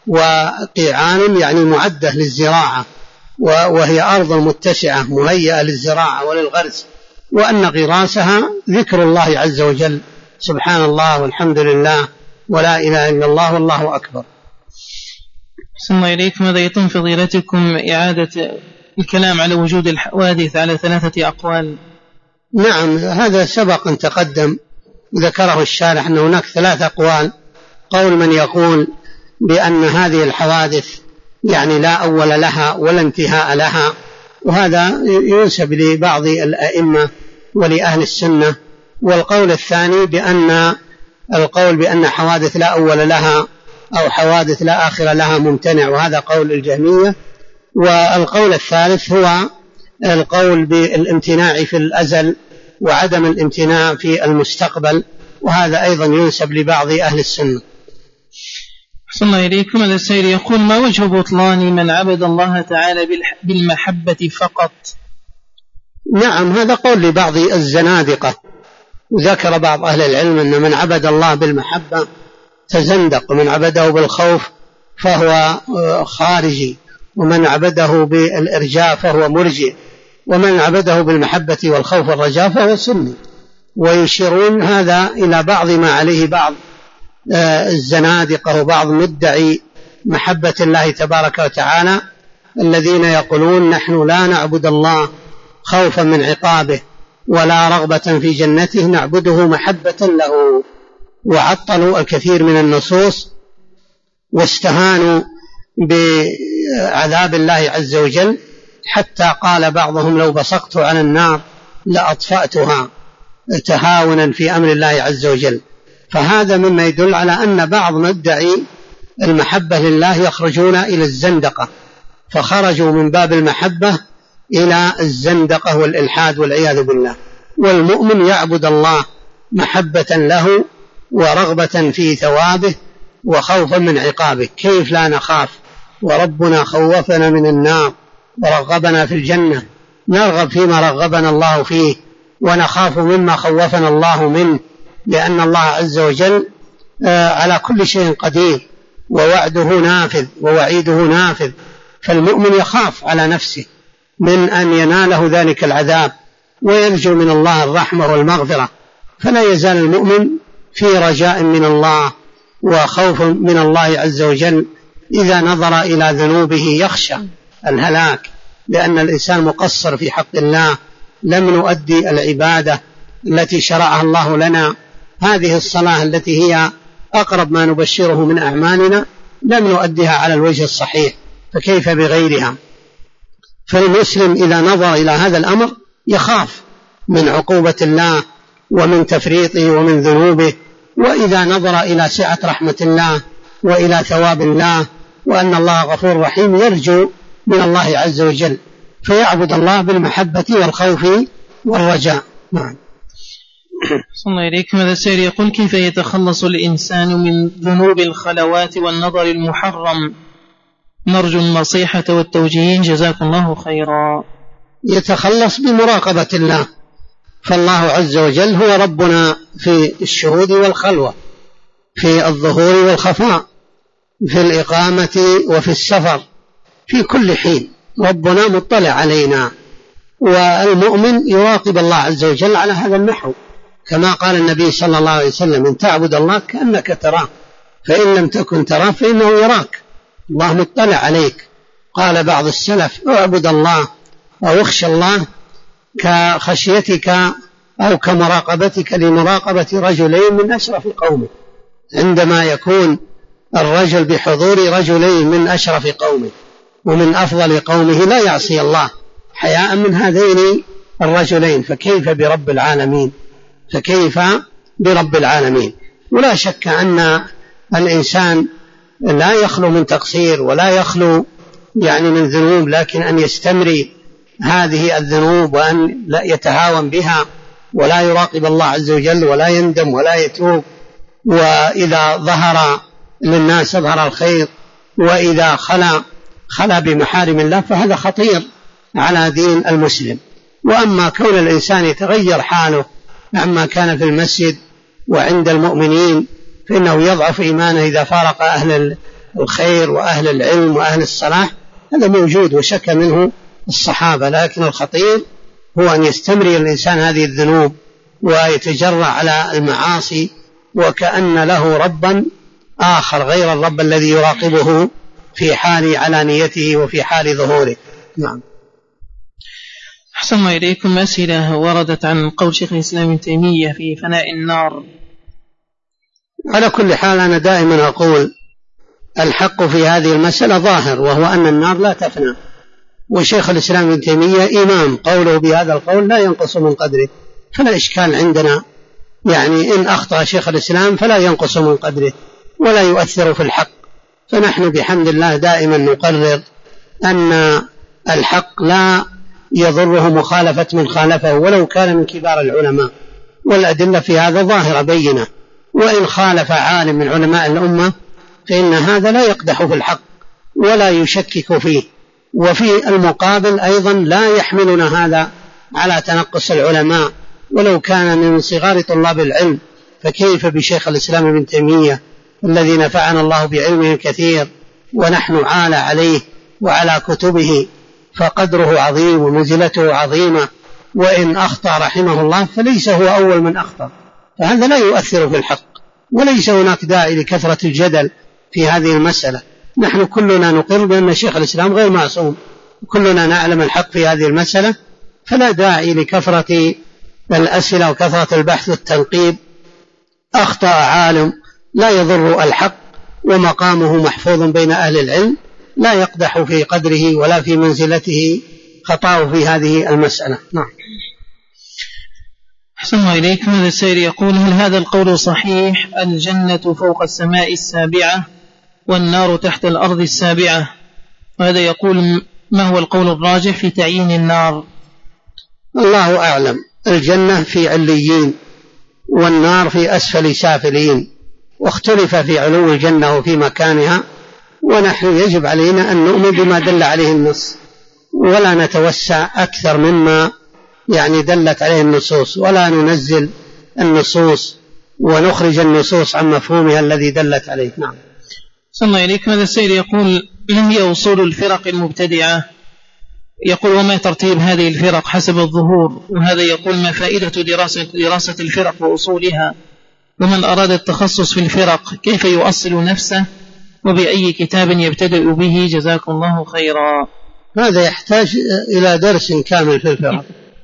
A: وقيعان يعني معدة للزراعة، وهي أرض متسعة مهيئة للزراعة وللغرس، وأن غراسها ذكر الله عز وجل، سبحان الله والحمد لله ولا إله إلا الله والله أكبر.
B: صلى الله إليكم. هذا يتم فضيلتكم إعادة الكلام على وجود الحوادث على 3 أقوال.
A: نعم، هذا سبق أن تقدم، ذكره الشارح أن هناك 3 أقوال. قول من يقول بأن هذه الحوادث يعني لا أول لها ولا انتهاء لها، وهذا ينسب لبعض الأئمة ولأهل السنة. والقول الثاني بأن القول بأن حوادث لا أول لها أو حوادث لا آخر لها ممتنع، وهذا قول الجهمية. والقول الثالث هو القول بالامتناع في الأزل وعدم الامتناع في المستقبل، وهذا أيضا ينسب لبعض أهل السنة.
B: صلى الله إليكم. هذا السيد يقول: ما وجه بطلان من عبد الله تعالى بالمحبة فقط؟
A: نعم، هذا قول لبعض الزنادقة، وذكر بعض أهل العلم أن من عبد الله بالمحبة تزندق، ومن عبده بالخوف فهو خارجي، ومن عبده بالإرجاء فهو مرجئ، ومن عبده بالمحبة والخوف والرجاء فهو سني. ويشيرون هذا إلى بعض ما عليه بعض الزنادقة وبعض مدعي محبة الله تبارك وتعالى، الذين يقولون نحن لا نعبد الله خوفا من عقابه ولا رغبة في جنته، نعبده محبة له، وعطلوا الكثير من النصوص واستهانوا بعذاب الله عز وجل، حتى قال بعضهم لو بصقت على النار لأطفأتها تهاونا في أمر الله عز وجل. فهذا مما يدل على أن بعض مدعي المحبة لله يخرجون إلى الزندقة، فخرجوا من باب المحبة إلى الزندقة والإلحاد والعياذ بالله. والمؤمن يعبد الله محبة له ورغبة في ثوابه وخوفا من عقابه. كيف لا نخاف وربنا خوفنا من النار ورغبنا في الجنة؟ نرغب فيما رغبنا الله فيه ونخاف مما خوفنا الله منه، لأن الله عز وجل على كل شيء قدير، ووعده نافذ ووعيده نافذ. فالمؤمن يخاف على نفسه من أن يناله ذلك العذاب، ويرجو من الله الرحمة والمغفرة. فلا يزال المؤمن في رجاء من الله وخوف من الله عز وجل. إذا نظر إلى ذنوبه يخشى الهلاك، لأن الإنسان مقصر في حق الله، لم نؤدي العبادة التي شرعها الله لنا. هذه الصلاة التي هي أقرب ما نبشره من أعمالنا لم نؤديها على الوجه الصحيح، فكيف بغيرها؟ فالمسلم إذا نظر إلى هذا الأمر يخاف من عقوبة الله ومن تفريطه ومن ذنوبه، وإذا نظر إلى سعة رحمة الله وإلى ثواب الله وأن الله غفور رحيم يرجو من الله عز وجل، فيعبد الله بالمحبة والخوف والرجاء. نعم.
B: صلى الله إليكم. هذا السائل يقول: كيف يتخلص الإنسان من ذنوب الخلوات والنظر المحرم؟ نرجو النصيحة والتوجيه، جزاكم الله خيرا.
A: يتخلص بمراقبة الله، فالله عز وجل هو ربنا في الشهود والخلوة، في الظهور والخفاء، في الإقامة وفي السفر، في كل حين ربنا مطلع علينا. والمؤمن يراقب الله عز وجل على هذا النحو، كما قال النبي صلى الله عليه وسلم: إن تعبد الله كأنك تراه فإن لم تكن تراه فإنه يراك. الله مطلع عليك. قال بعض السلف: اعبد الله أو اخشى الله كخشيتك أو كمراقبتك لمراقبة رجلين من أشرف قومه. عندما يكون الرجل بحضور رجلين من أشرف قومه ومن أفضل قومه لا يعصي الله حياء من هذين الرجلين، فكيف برب العالمين؟ فكيف برب العالمين؟ ولا شك أن الإنسان لا يخلو من تقصير ولا يخلو من ذنوب، لكن أن يستمري هذه الذنوب وأن لا يتهاون بها ولا يراقب الله عز وجل ولا يندم ولا يتوب، وإذا ظهر للناس ظهر الخير، وإذا خلا بمحارم الله، فهذا خطير على دين المسلم. وأما كون الإنسان يتغير حاله عما كان في المسجد وعند المؤمنين، فإنه يضعف إيمانه إذا فارق أهل الخير وأهل العلم وأهل الصلاح، هذا موجود وشك منه الصحابة. لكن الخطير هو أن يستمري الإنسان هذه الذنوب ويتجرع على المعاصي وكأن له ربا آخر غير الرب الذي يراقبه في حال علانيته وفي حال ظهوره. نعم.
B: أحسن إليكم. أسئلة وردت عن قول شيخ الإسلام ابن تيمية في فناء النار.
A: على كل حال أنا دائما أقول الحق في هذه المسألة ظاهر، وهو أن النار لا تفنى، وشيخ الإسلام ابن تيمية إمام، قوله بهذا القول لا ينقص من قدره، فلا إشكال عندنا إن أخطأ شيخ الإسلام فلا ينقص من قدره ولا يؤثر في الحق. فنحن بحمد الله دائما نقرر أن الحق لا يضره مخالفة من خالفه ولو كان من كبار العلماء، والأدلة في هذا ظاهرة بينة. وإن خالف عالم من علماء الأمة فإن هذا لا يقدح في الحق ولا يشكك فيه. وفي المقابل أيضا لا يحملنا هذا على تنقص العلماء ولو كان من صغار طلاب العلم، فكيف بشيخ الإسلام ابن تيمية الذي نفعنا الله بعلمه الكثير ونحن عال عليه وعلى كتبه، فقدره عظيم ومنزلته عظيمة، وإن أخطأ رحمه الله فليس هو أول من أخطأ، فهذا لا يؤثر في الحق، وليس هناك داعي لكثرة الجدل في هذه المسألة. نحن كلنا نقر بأن شيخ الإسلام غير معصوم، كلنا نعلم الحق في هذه المسألة، فلا داعي لكثرة الأسئلة وكثرة البحث والتنقيب. أخطأ عالم لا يضر الحق ومقامه محفوظ بين أهل العلم، لا يقدح في قدره ولا في منزلته خطأه في هذه المسألة. نعم.
B: أحسن إليكم. هذا السائل يقول: هل هذا القول صحيح؟ الجنة فوق السماء السابعة والنار تحت الأرض السابعة. وهذا يقول: ما هو القول الراجح في تعيين النار؟
A: الله أعلم. الجنة في عليين والنار في أسفل سافلين، واختلف في علو الجنة وفي مكانها، ونحن يجب علينا أن نؤمن بما دل عليه النص ولا نتوسع أكثر مما دلت عليه النصوص، ولا ننزل النصوص ونخرج النصوص عن مفهومها الذي دلت عليه. نعم.
B: صلى الله عليك. هذا السيد يقول: ما هي أصول الفرق المبتدعة؟ يقول: وما ترتيب هذه الفرق حسب الظهور؟ وهذا يقول: ما فائدة دراسة الفرق وأصولها؟ ومن أراد التخصص في الفرق كيف يؤصل نفسه؟ وبأي كتاب يبتدئ به؟ جزاكم الله خيرا.
A: هذا يحتاج إلى درس كامل في الفرق،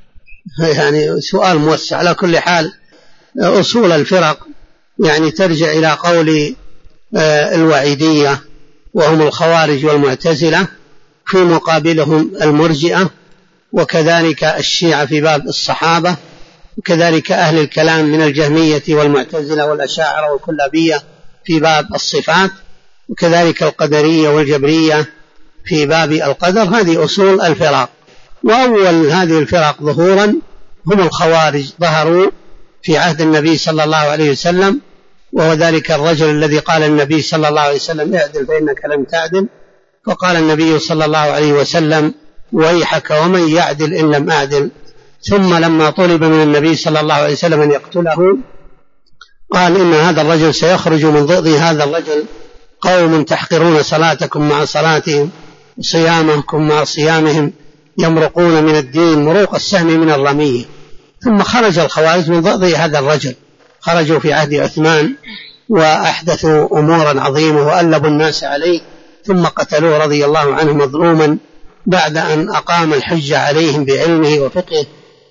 A: سؤال موسع. على كل حال أصول الفرق ترجع إلى قول الوعيدية وهم الخوارج والمعتزلة، في مقابلهم المرجئة، وكذلك الشيعة في باب الصحابة، وكذلك أهل الكلام من الجهمية والمعتزلة والأشاعرة والكلابية في باب الصفات، وكذلك القدرية والجبرية في باب القدر. هذه أصول الفرق. وأول هذه الفرق ظهورا هم الخوارج، ظهروا في عهد النبي صلى الله عليه وسلم، وهو ذلك الرجل الذي قال النبي صلى الله عليه وسلم: اعدل فإنك لم تعدل. فقال النبي صلى الله عليه وسلم: ويحك ومن يعدل إن لم أعدل. ثم لما طلب من النبي صلى الله عليه وسلم أن يقتله قال: إن هذا الرجل سيخرج من ضئض هذا الرجل قوم تحقرون صلاتكم مع صلاتهم وصيامكم مع صيامهم، يمرقون من الدين مروق السهم من الرمية. ثم خرج الخوارج من ضئض هذا الرجل، خرجوا في عهد عثمان وأحدثوا أمورا عظيمة وألبوا الناس عليه، ثم قتلوه رضي الله عنه مظلوما بعد أن أقام الحجة عليهم بعلمه وفقه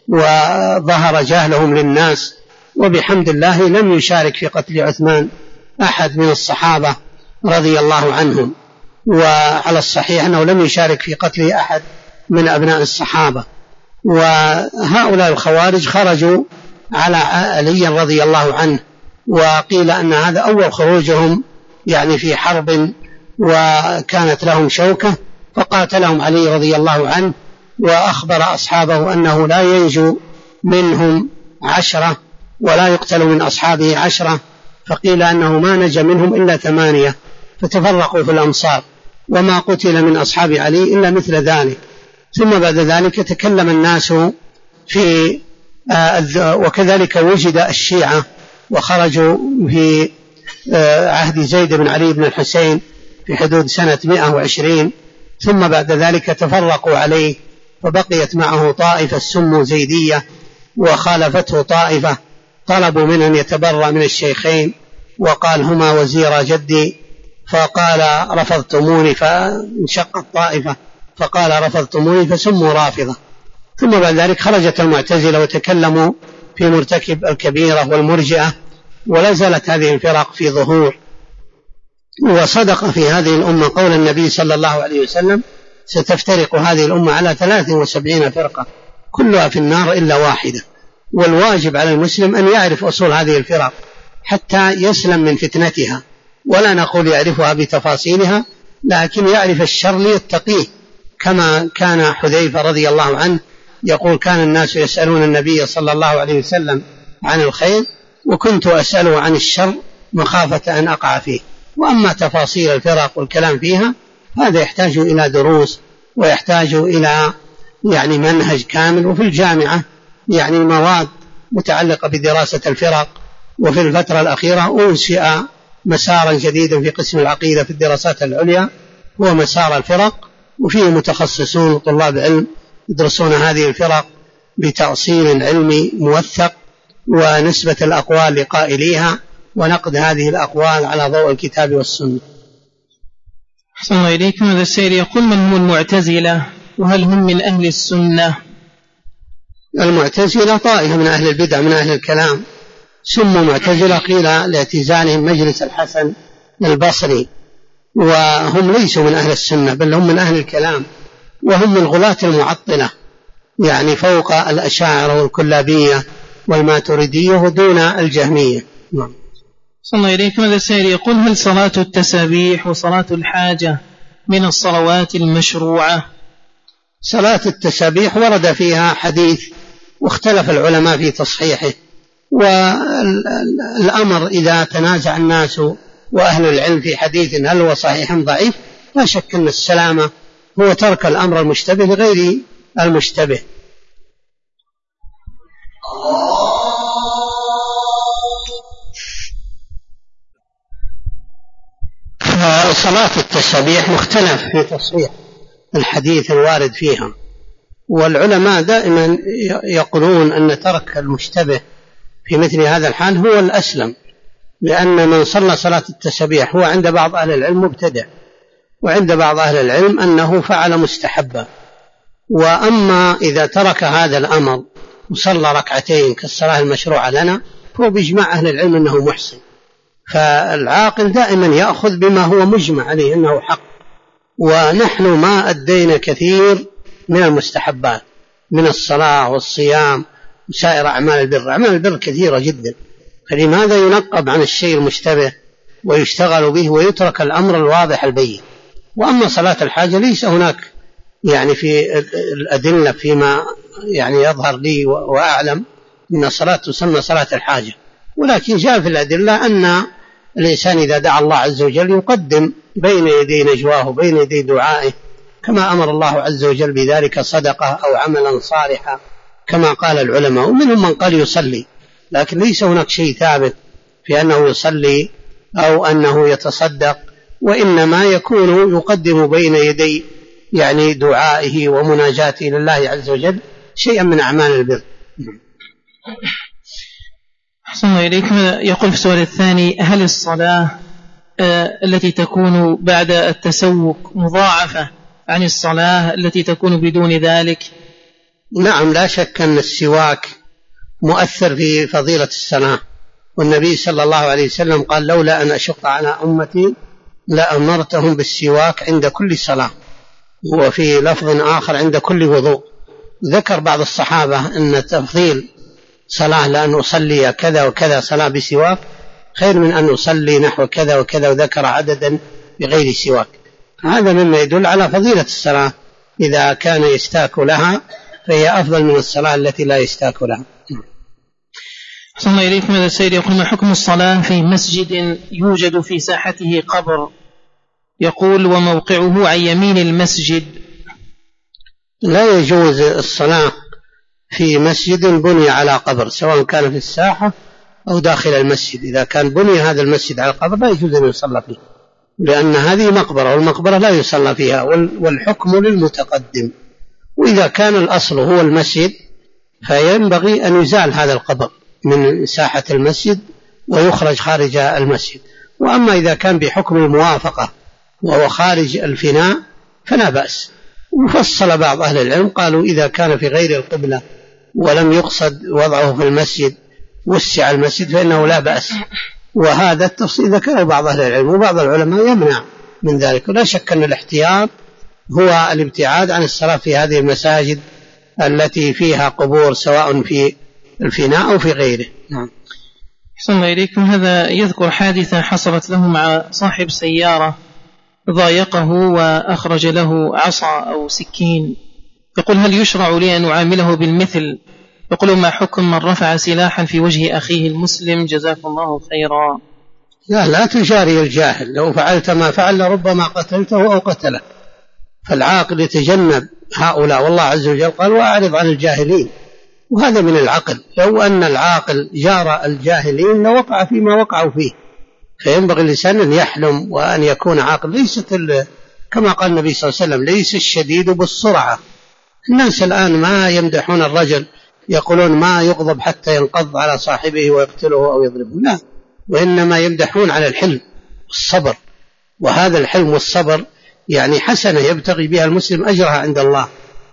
A: وظهر جهلهم للناس. وبحمد الله لم يشارك في قتل عثمان أحد من الصحابة رضي الله عنهم. وعلى الصحيح أنه لم يشارك في قتل أحد من أبناء الصحابة. وهؤلاء الخوارج خرجوا على علي رضي الله عنه، وقيل أن هذا أول خروجهم يعني في حرب وكانت لهم شوكة، فقاتلهم علي رضي الله عنه وأخبر أصحابه أنه لا ينجو منهم 10 ولا يقتل من أصحابه 10، فقيل أنه ما نجا منهم إلا 8 فتفرقوا في الأمصار، وما قتل من أصحاب علي إلا مثل ذلك. ثم بعد ذلك تكلم الناس في وكذلك وجد الشيعة وخرجوا في عهد زيد بن علي بن الحسين في حدود سنة 120، ثم بعد ذلك تفرقوا عليه، فبقيت معه طائفة سموا زيدية، وخالفته طائفة طلبوا منه أن يتبرأ من الشيخين، وقال هما وزير جدي، فقال رفضتموني، فانشقت طائفة فقال رفضتموني فسموا رافضة. ثم بعد ذلك خرجت المعتزلة وتكلموا في مرتكب الكبيرة والمرجئة، ولا زالت هذه الفرق في ظهور. وصدق في هذه الأمة قول النبي صلى الله عليه وسلم: ستفترق هذه الأمة على 73 فرقة كلها في النار إلا واحدة. والواجب على المسلم أن يعرف أصول هذه الفرق حتى يسلم من فتنتها، ولا نقول يعرفها بتفاصيلها، لكن يعرف الشر ليتقيه، كما كان حذيفة رضي الله عنه يقول: كان الناس يسألون النبي صلى الله عليه وسلم عن الخير وكنت أسأله عن الشر مخافة أن أقع فيه. وأما تفاصيل الفرق والكلام فيها هذا يحتاج إلى دروس ويحتاج إلى يعني منهج كامل. وفي الجامعة يعني مواد متعلقة بدراسة الفرق. وفي الفترة الأخيرة أنشئ مسارا جديدا في قسم العقيدة في الدراسات العليا، هو مسار الفرق، وفيه متخصصون طلاب علم يدرسون هذه الفرق بتأصيل علمي موثق، ونسبة الأقوال لقائليها، ونقد هذه الأقوال على ضوء الكتاب والسنة.
B: أحسن الله إليكم. هذا السائل يقول: من هم المعتزلة وهل هم من أهل السنة؟
A: المعتزلة طائفة من أهل البدع من أهل الكلام، سموا معتزلة قيل لاعتزالهم مجلس الحسن البصري، وهم ليسوا من أهل السنة بل هم من أهل الكلام، وهم من غلاة المعطلة يعني فوق الأشاعرة والكلابية والماتريدية ودون الجهمية.
B: صلى الله إليكم. هذا السائل يقول: هل صلاة التسابيح وصلاة الحاجة من الصلوات المشروعة؟
A: صلاة التسابيح ورد فيها حديث واختلف العلماء في تصحيحه، والأمر إذا تنازع الناس وأهل العلم في حديث هل هو صحيح ضعيف، لا شك أن السلامة هو ترك الأمر المشتبه لغير المشتبه. صلاة التسابيح مختلف في تصحيح الحديث الوارد فيها، والعلماء دائما يقولون أن ترك المشتبه في مثل هذا الحال هو الأسلم، لأن من صلى صلاة التسابيح هو عند بعض أهل العلم مبتدع، وعند بعض أهل العلم أنه فعل مستحبا. وأما إذا ترك هذا الأمر وصلى ركعتين كالصلاة المشروعة لنا فهو بإجماع أهل العلم أنه محسن. فالعاقل دائما يأخذ بما هو مجمع عليه أنه حق، ونحن ما أدينا كثير من المستحبات من الصلاة والصيام وسائر أعمال البر. أعمال البر كثيرة جدا، فلماذا ينقب عن الشيء المشتبه ويشتغل به ويترك الأمر الواضح البين؟ وأما صلاة الحاجة ليس هناك يعني في الأدلة فيما يعني يظهر لي وأعلم أن صلاة تسمى صلاة الحاجة، ولكن جاء في الأدلة أن الإنسان إذا دعا الله عز وجل يقدم بين يدي نجواه بين يدي دعائه، كما أمر الله عز وجل بذلك صدقة أو عملا صالحا كما قال العلماء. ومنهم من قال يصلي، لكن ليس هناك شيء ثابت في أنه يصلي أو أنه يتصدق، وإنما يكون يقدم بين يدي يعني دعائه ومناجاته لله عز وجل شيئا من أعمال البر.
B: أحسن الله إليكم. يقول في السؤال الثاني: هل الصلاة التي تكون بعد التسوق مضاعفة عن الصلاة التي تكون بدون ذلك؟
A: نعم، لا شك أن السواك مؤثر في فضيلة الصلاة، والنبي صلى الله عليه وسلم قال: لولا أن أشق على أمتي لأمرتهم بالسواك عند كل صلاة، وفي لفظ آخر عند كل وضوء. ذكر بعض الصحابة أن تفضيل صلاة لأن أصلي كذا وكذا صلاة بسواك خير من أن أصلي نحو كذا وكذا، وذكر عددا بغير سواك. هذا مما يدل على فضيلة الصلاة، إذا كان يستاك لها فهي أفضل من الصلاة التي لا يستاك لها.
B: أحسن الله إليكم. هذا السيد يقول: ما حكم الصلاة في مسجد يوجد في ساحته قبر؟ يقول: وموقعه عن يمين المسجد.
A: لا يجوز الصلاة في مسجد بني على قبر، سواء كان في الساحة أو داخل المسجد. إذا كان بني هذا المسجد على القبر لا يجوز أن يصلى فيه، لأن هذه مقبرة، والمقبرة لا يصلى فيها، والحكم للمتقدم. وإذا كان الأصل هو المسجد فينبغي أن يزال هذا القبر من ساحة المسجد ويخرج خارج المسجد. وأما إذا كان بحكم الموافقة وهو خارج الفناء فلا بأس. وفصل بعض أهل العلم قالوا إذا كان في غير القبلة ولم يقصد وضعه في المسجد وسع المسجد فإنه لا بأس. وهذا التفصيل ذكره بعض أهل العلم، وبعض العلماء يمنع من ذلك. ولا شك أن الاحتياط هو الابتعاد عن الصلاة في هذه المساجد التي فيها قبور، سواء في الفناء أو في غيره. نعم.
B: أحسن الله إليكم. هذا يذكر حادثة حصلت له مع صاحب سيارة، ضايقه وأخرج له عصا أو سكين. يقول: هل يشرع لي أن أعامله بالمثل؟ يقول: ما حكم من رفع سلاحا في وجه أخيه المسلم؟ جزاكم الله خيرا.
A: لا تجاري الجاهل، لو فعلت ما فعل ربما قتلته أو قتله. فالعاقل يتجنب هؤلاء، والله عز وجل قال: وأعرض عن الجاهلين. وهذا من العقل. لو أن العاقل جار الجاهلين لوقع فيما وقعوا فيه. فينبغي الإنسان أن يحلم وأن يكون عاقل. ليست كما قال النبي صلى الله عليه وسلم: ليس الشديد بالسرعة. الناس الآن ما يمدحون الرجل، يقولون ما يغضب حتى ينقض على صاحبه ويقتله أو يضربه، لا، وإنما يمدحون على الحلم والصبر. وهذا الحلم والصبر يعني حسنة يبتغي بها المسلم أجرها عند الله،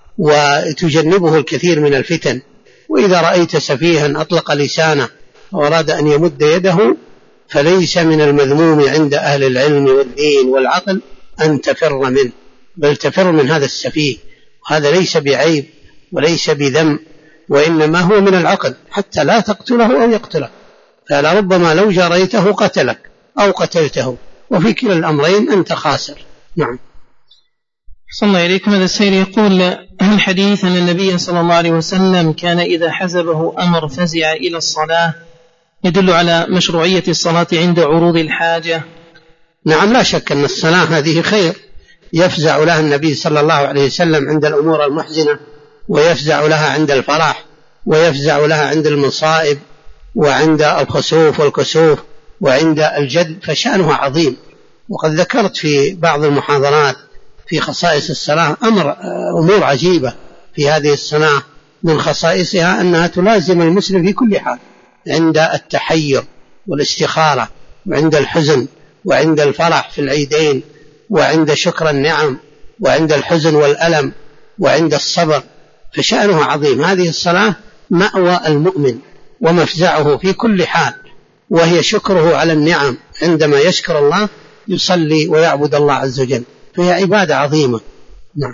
A: وتجنبه الكثير من الفتن. وإذا رأيت سفيها أطلق لسانه وأراد أن يمد يده فليس من المذموم عند أهل العلم والدين والعقل أن تفر منه، بل تفر من هذا السفيه. وهذا ليس بعيب وليس بذم، وإنما هو من العقل، حتى لا تقتله أو يقتلك. فلربما لو جاريته قتلك أو قتلته، وفي كلا الأمرين أنت خاسر. نعم.
B: صلى الله عليكم. هذا السيد يقول: هل حديث أن النبي صلى الله عليه وسلم كان إذا حزبه أمر فزع إلى الصلاة يدل على مشروعية الصلاة عند عروض الحاجة؟
A: نعم، لا شك أن الصلاة هذه خير يفزع لها النبي صلى الله عليه وسلم عند الأمور المحزنة، ويفزع لها عند الفرح، ويفزع لها عند المصائب، وعند الخسوف والكسوف، وعند الجد، فشأنها عظيم. وقد ذكرت في بعض المحاضرات في خصائص الصلاة أمور عجيبة في هذه الصلاة. من خصائصها أنها تلازم المسلم في كل حال، عند التحير والاستخارة، وعند الحزن، وعند الفرح في العيدين، وعند شكر النعم، وعند الحزن والألم، وعند الصبر، فشأنها عظيم. هذه الصلاة مأوى المؤمن ومفزعه في كل حال، وهي شكره على النعم. عندما يشكر الله يصلي ويعبد الله عز وجل، فهي عبادة عظيمة. نعم.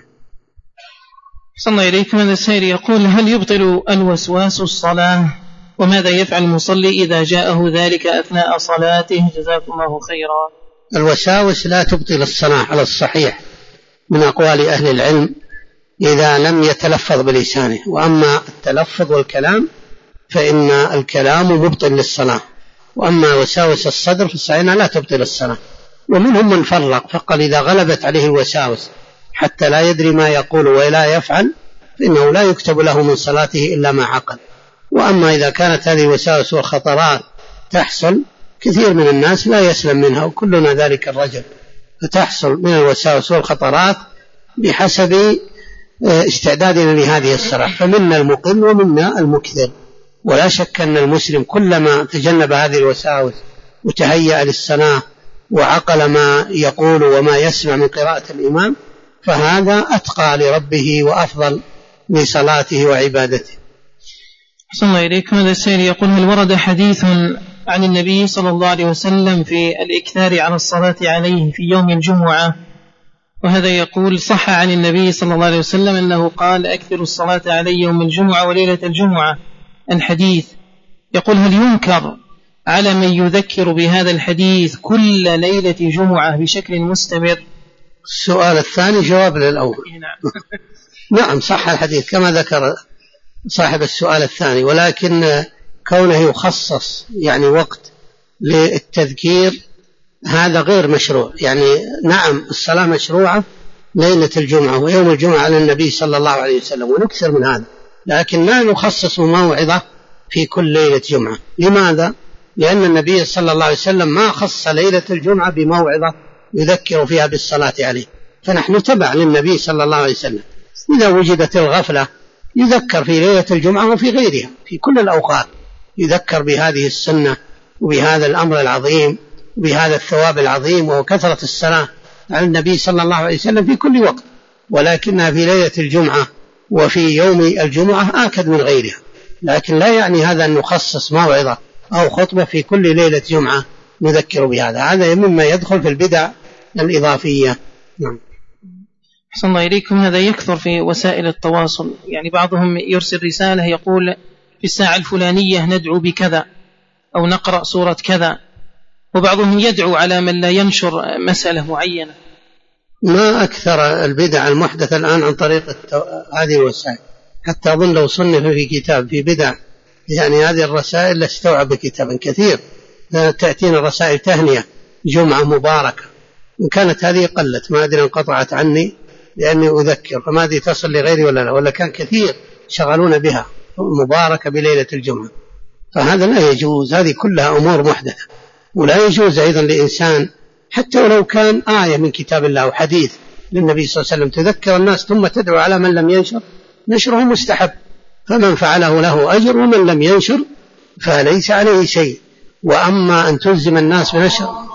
B: صلى الله عليكم. هذا السائل يقول: هل يبطل الوسواس الصلاة؟ وماذا يفعل المصلي إذا جاءه ذلك أثناء صلاته؟ جزاكم الله خيرا.
A: الوساوس لا تبطل الصلاة على الصحيح من أقوال أهل العلم إذا لم يتلفظ بلسانه. وأما التلفظ والكلام فإن الكلام مبطل للصلاة. وأما وساوس الصدر فإنها لا تبطل الصلاة. ومنهم من فرق فقال إذا غلبت عليه الوساوس حتى لا يدري ما يقول ولا يفعل فإنه لا يكتب له من صلاته إلا ما عقل. وأما إذا كانت هذه الوساوس والخطرات تحصل، كثير من الناس لا يسلم منها، وكلنا ذلك الرجل، فتحصل من الوساوس والخطرات بحسب استعدادنا لهذه الصلاة، فمنا المقل ومنا المكثر. ولا شك أن المسلم كلما تجنب هذه الوساوس وتهيأ للصلاة وعقل ما يقول وما يسمع من قراءة الإمام فهذا أتقى لربه وأفضل لصلاته وعبادته.
B: صلى الله عليكم. هذا السائل يقول: هل ورد حديث عن النبي صلى الله عليه وسلم في الإكثار على الصلاة عليه في يوم الجمعة، وهذا يقول: صح عن النبي صلى الله عليه وسلم أنه قال: أكثر الصلاة علي يوم الجمعة وليلة الجمعة. الحديث يقول: هل ينكر على من يذكر بهذا الحديث كل ليلة جمعة بشكل مستمر؟
A: السؤال الثاني جواب للأول. نعم صح الحديث كما ذكر صاحب السؤال الثاني، ولكن كونه يخصص يعني وقت للتذكير هذا غير مشروع. يعني نعم الصلاة مشروعة ليلة الجمعة ويوم الجمعة على النبي صلى الله عليه وسلم ونكثر من هذا، لكن لا نخصص موعظة في كل ليلة جمعة. لماذا؟ لأن النبي صلى الله عليه وسلم ما خص ليلة الجمعة بموعظة يذكر فيها بالصلاة عليه، فنحن تبع للنبي صلى الله عليه وسلم. إذا وجدت الغفلة يذكر في ليلة الجمعة وفي غيرها في كل الأوقات، يذكر بهذه السنة وبهذا الأمر العظيم وبهذا الثواب العظيم وكثرة الصلاة على النبي صلى الله عليه وسلم في كل وقت، ولكنها في ليلة الجمعة وفي يوم الجمعة آكد من غيرها. لكن لا يعني هذا أن نخصص موعظة أو خطبة في كل ليلة جمعة نذكر بهذا، هذا مما يدخل في البدع الإضافية. نعم.
B: أحسن الله إليكم. هذا يكثر في وسائل التواصل، يعني بعضهم يرسل رسالة يقول: في الساعة الفلانية ندعو بكذا أو نقرأ سورة كذا، وبعضهم يدعو على من لا ينشر مسألة معينة.
A: ما أكثر البدع المحدثة الآن عن طريق هذه الوسائل، حتى أظن لو صنف في كتاب في بدع يعني هذه الرسائل لاستوعب كتابا كثير. تأتينا رسائل تهنئة جمعة مباركة، إن كانت هذه قلت ما أدري انقطعت عني لأني أذكر، فما أدري تصل لغيري ولا كان كثير شغلون بها مباركة بليلة الجمعة، فهذا لا يجوز. هذه كلها أمور محدثة، ولا يجوز أيضا لإنسان حتى ولو كان آية من كتاب الله وحديث للنبي صلى الله عليه وسلم تذكر الناس ثم تدعو على من لم ينشر، نشره مستحب، فمن فعله له أجر ومن لم ينشر فليس عليه شيء. وأما أن تلزم الناس بنشر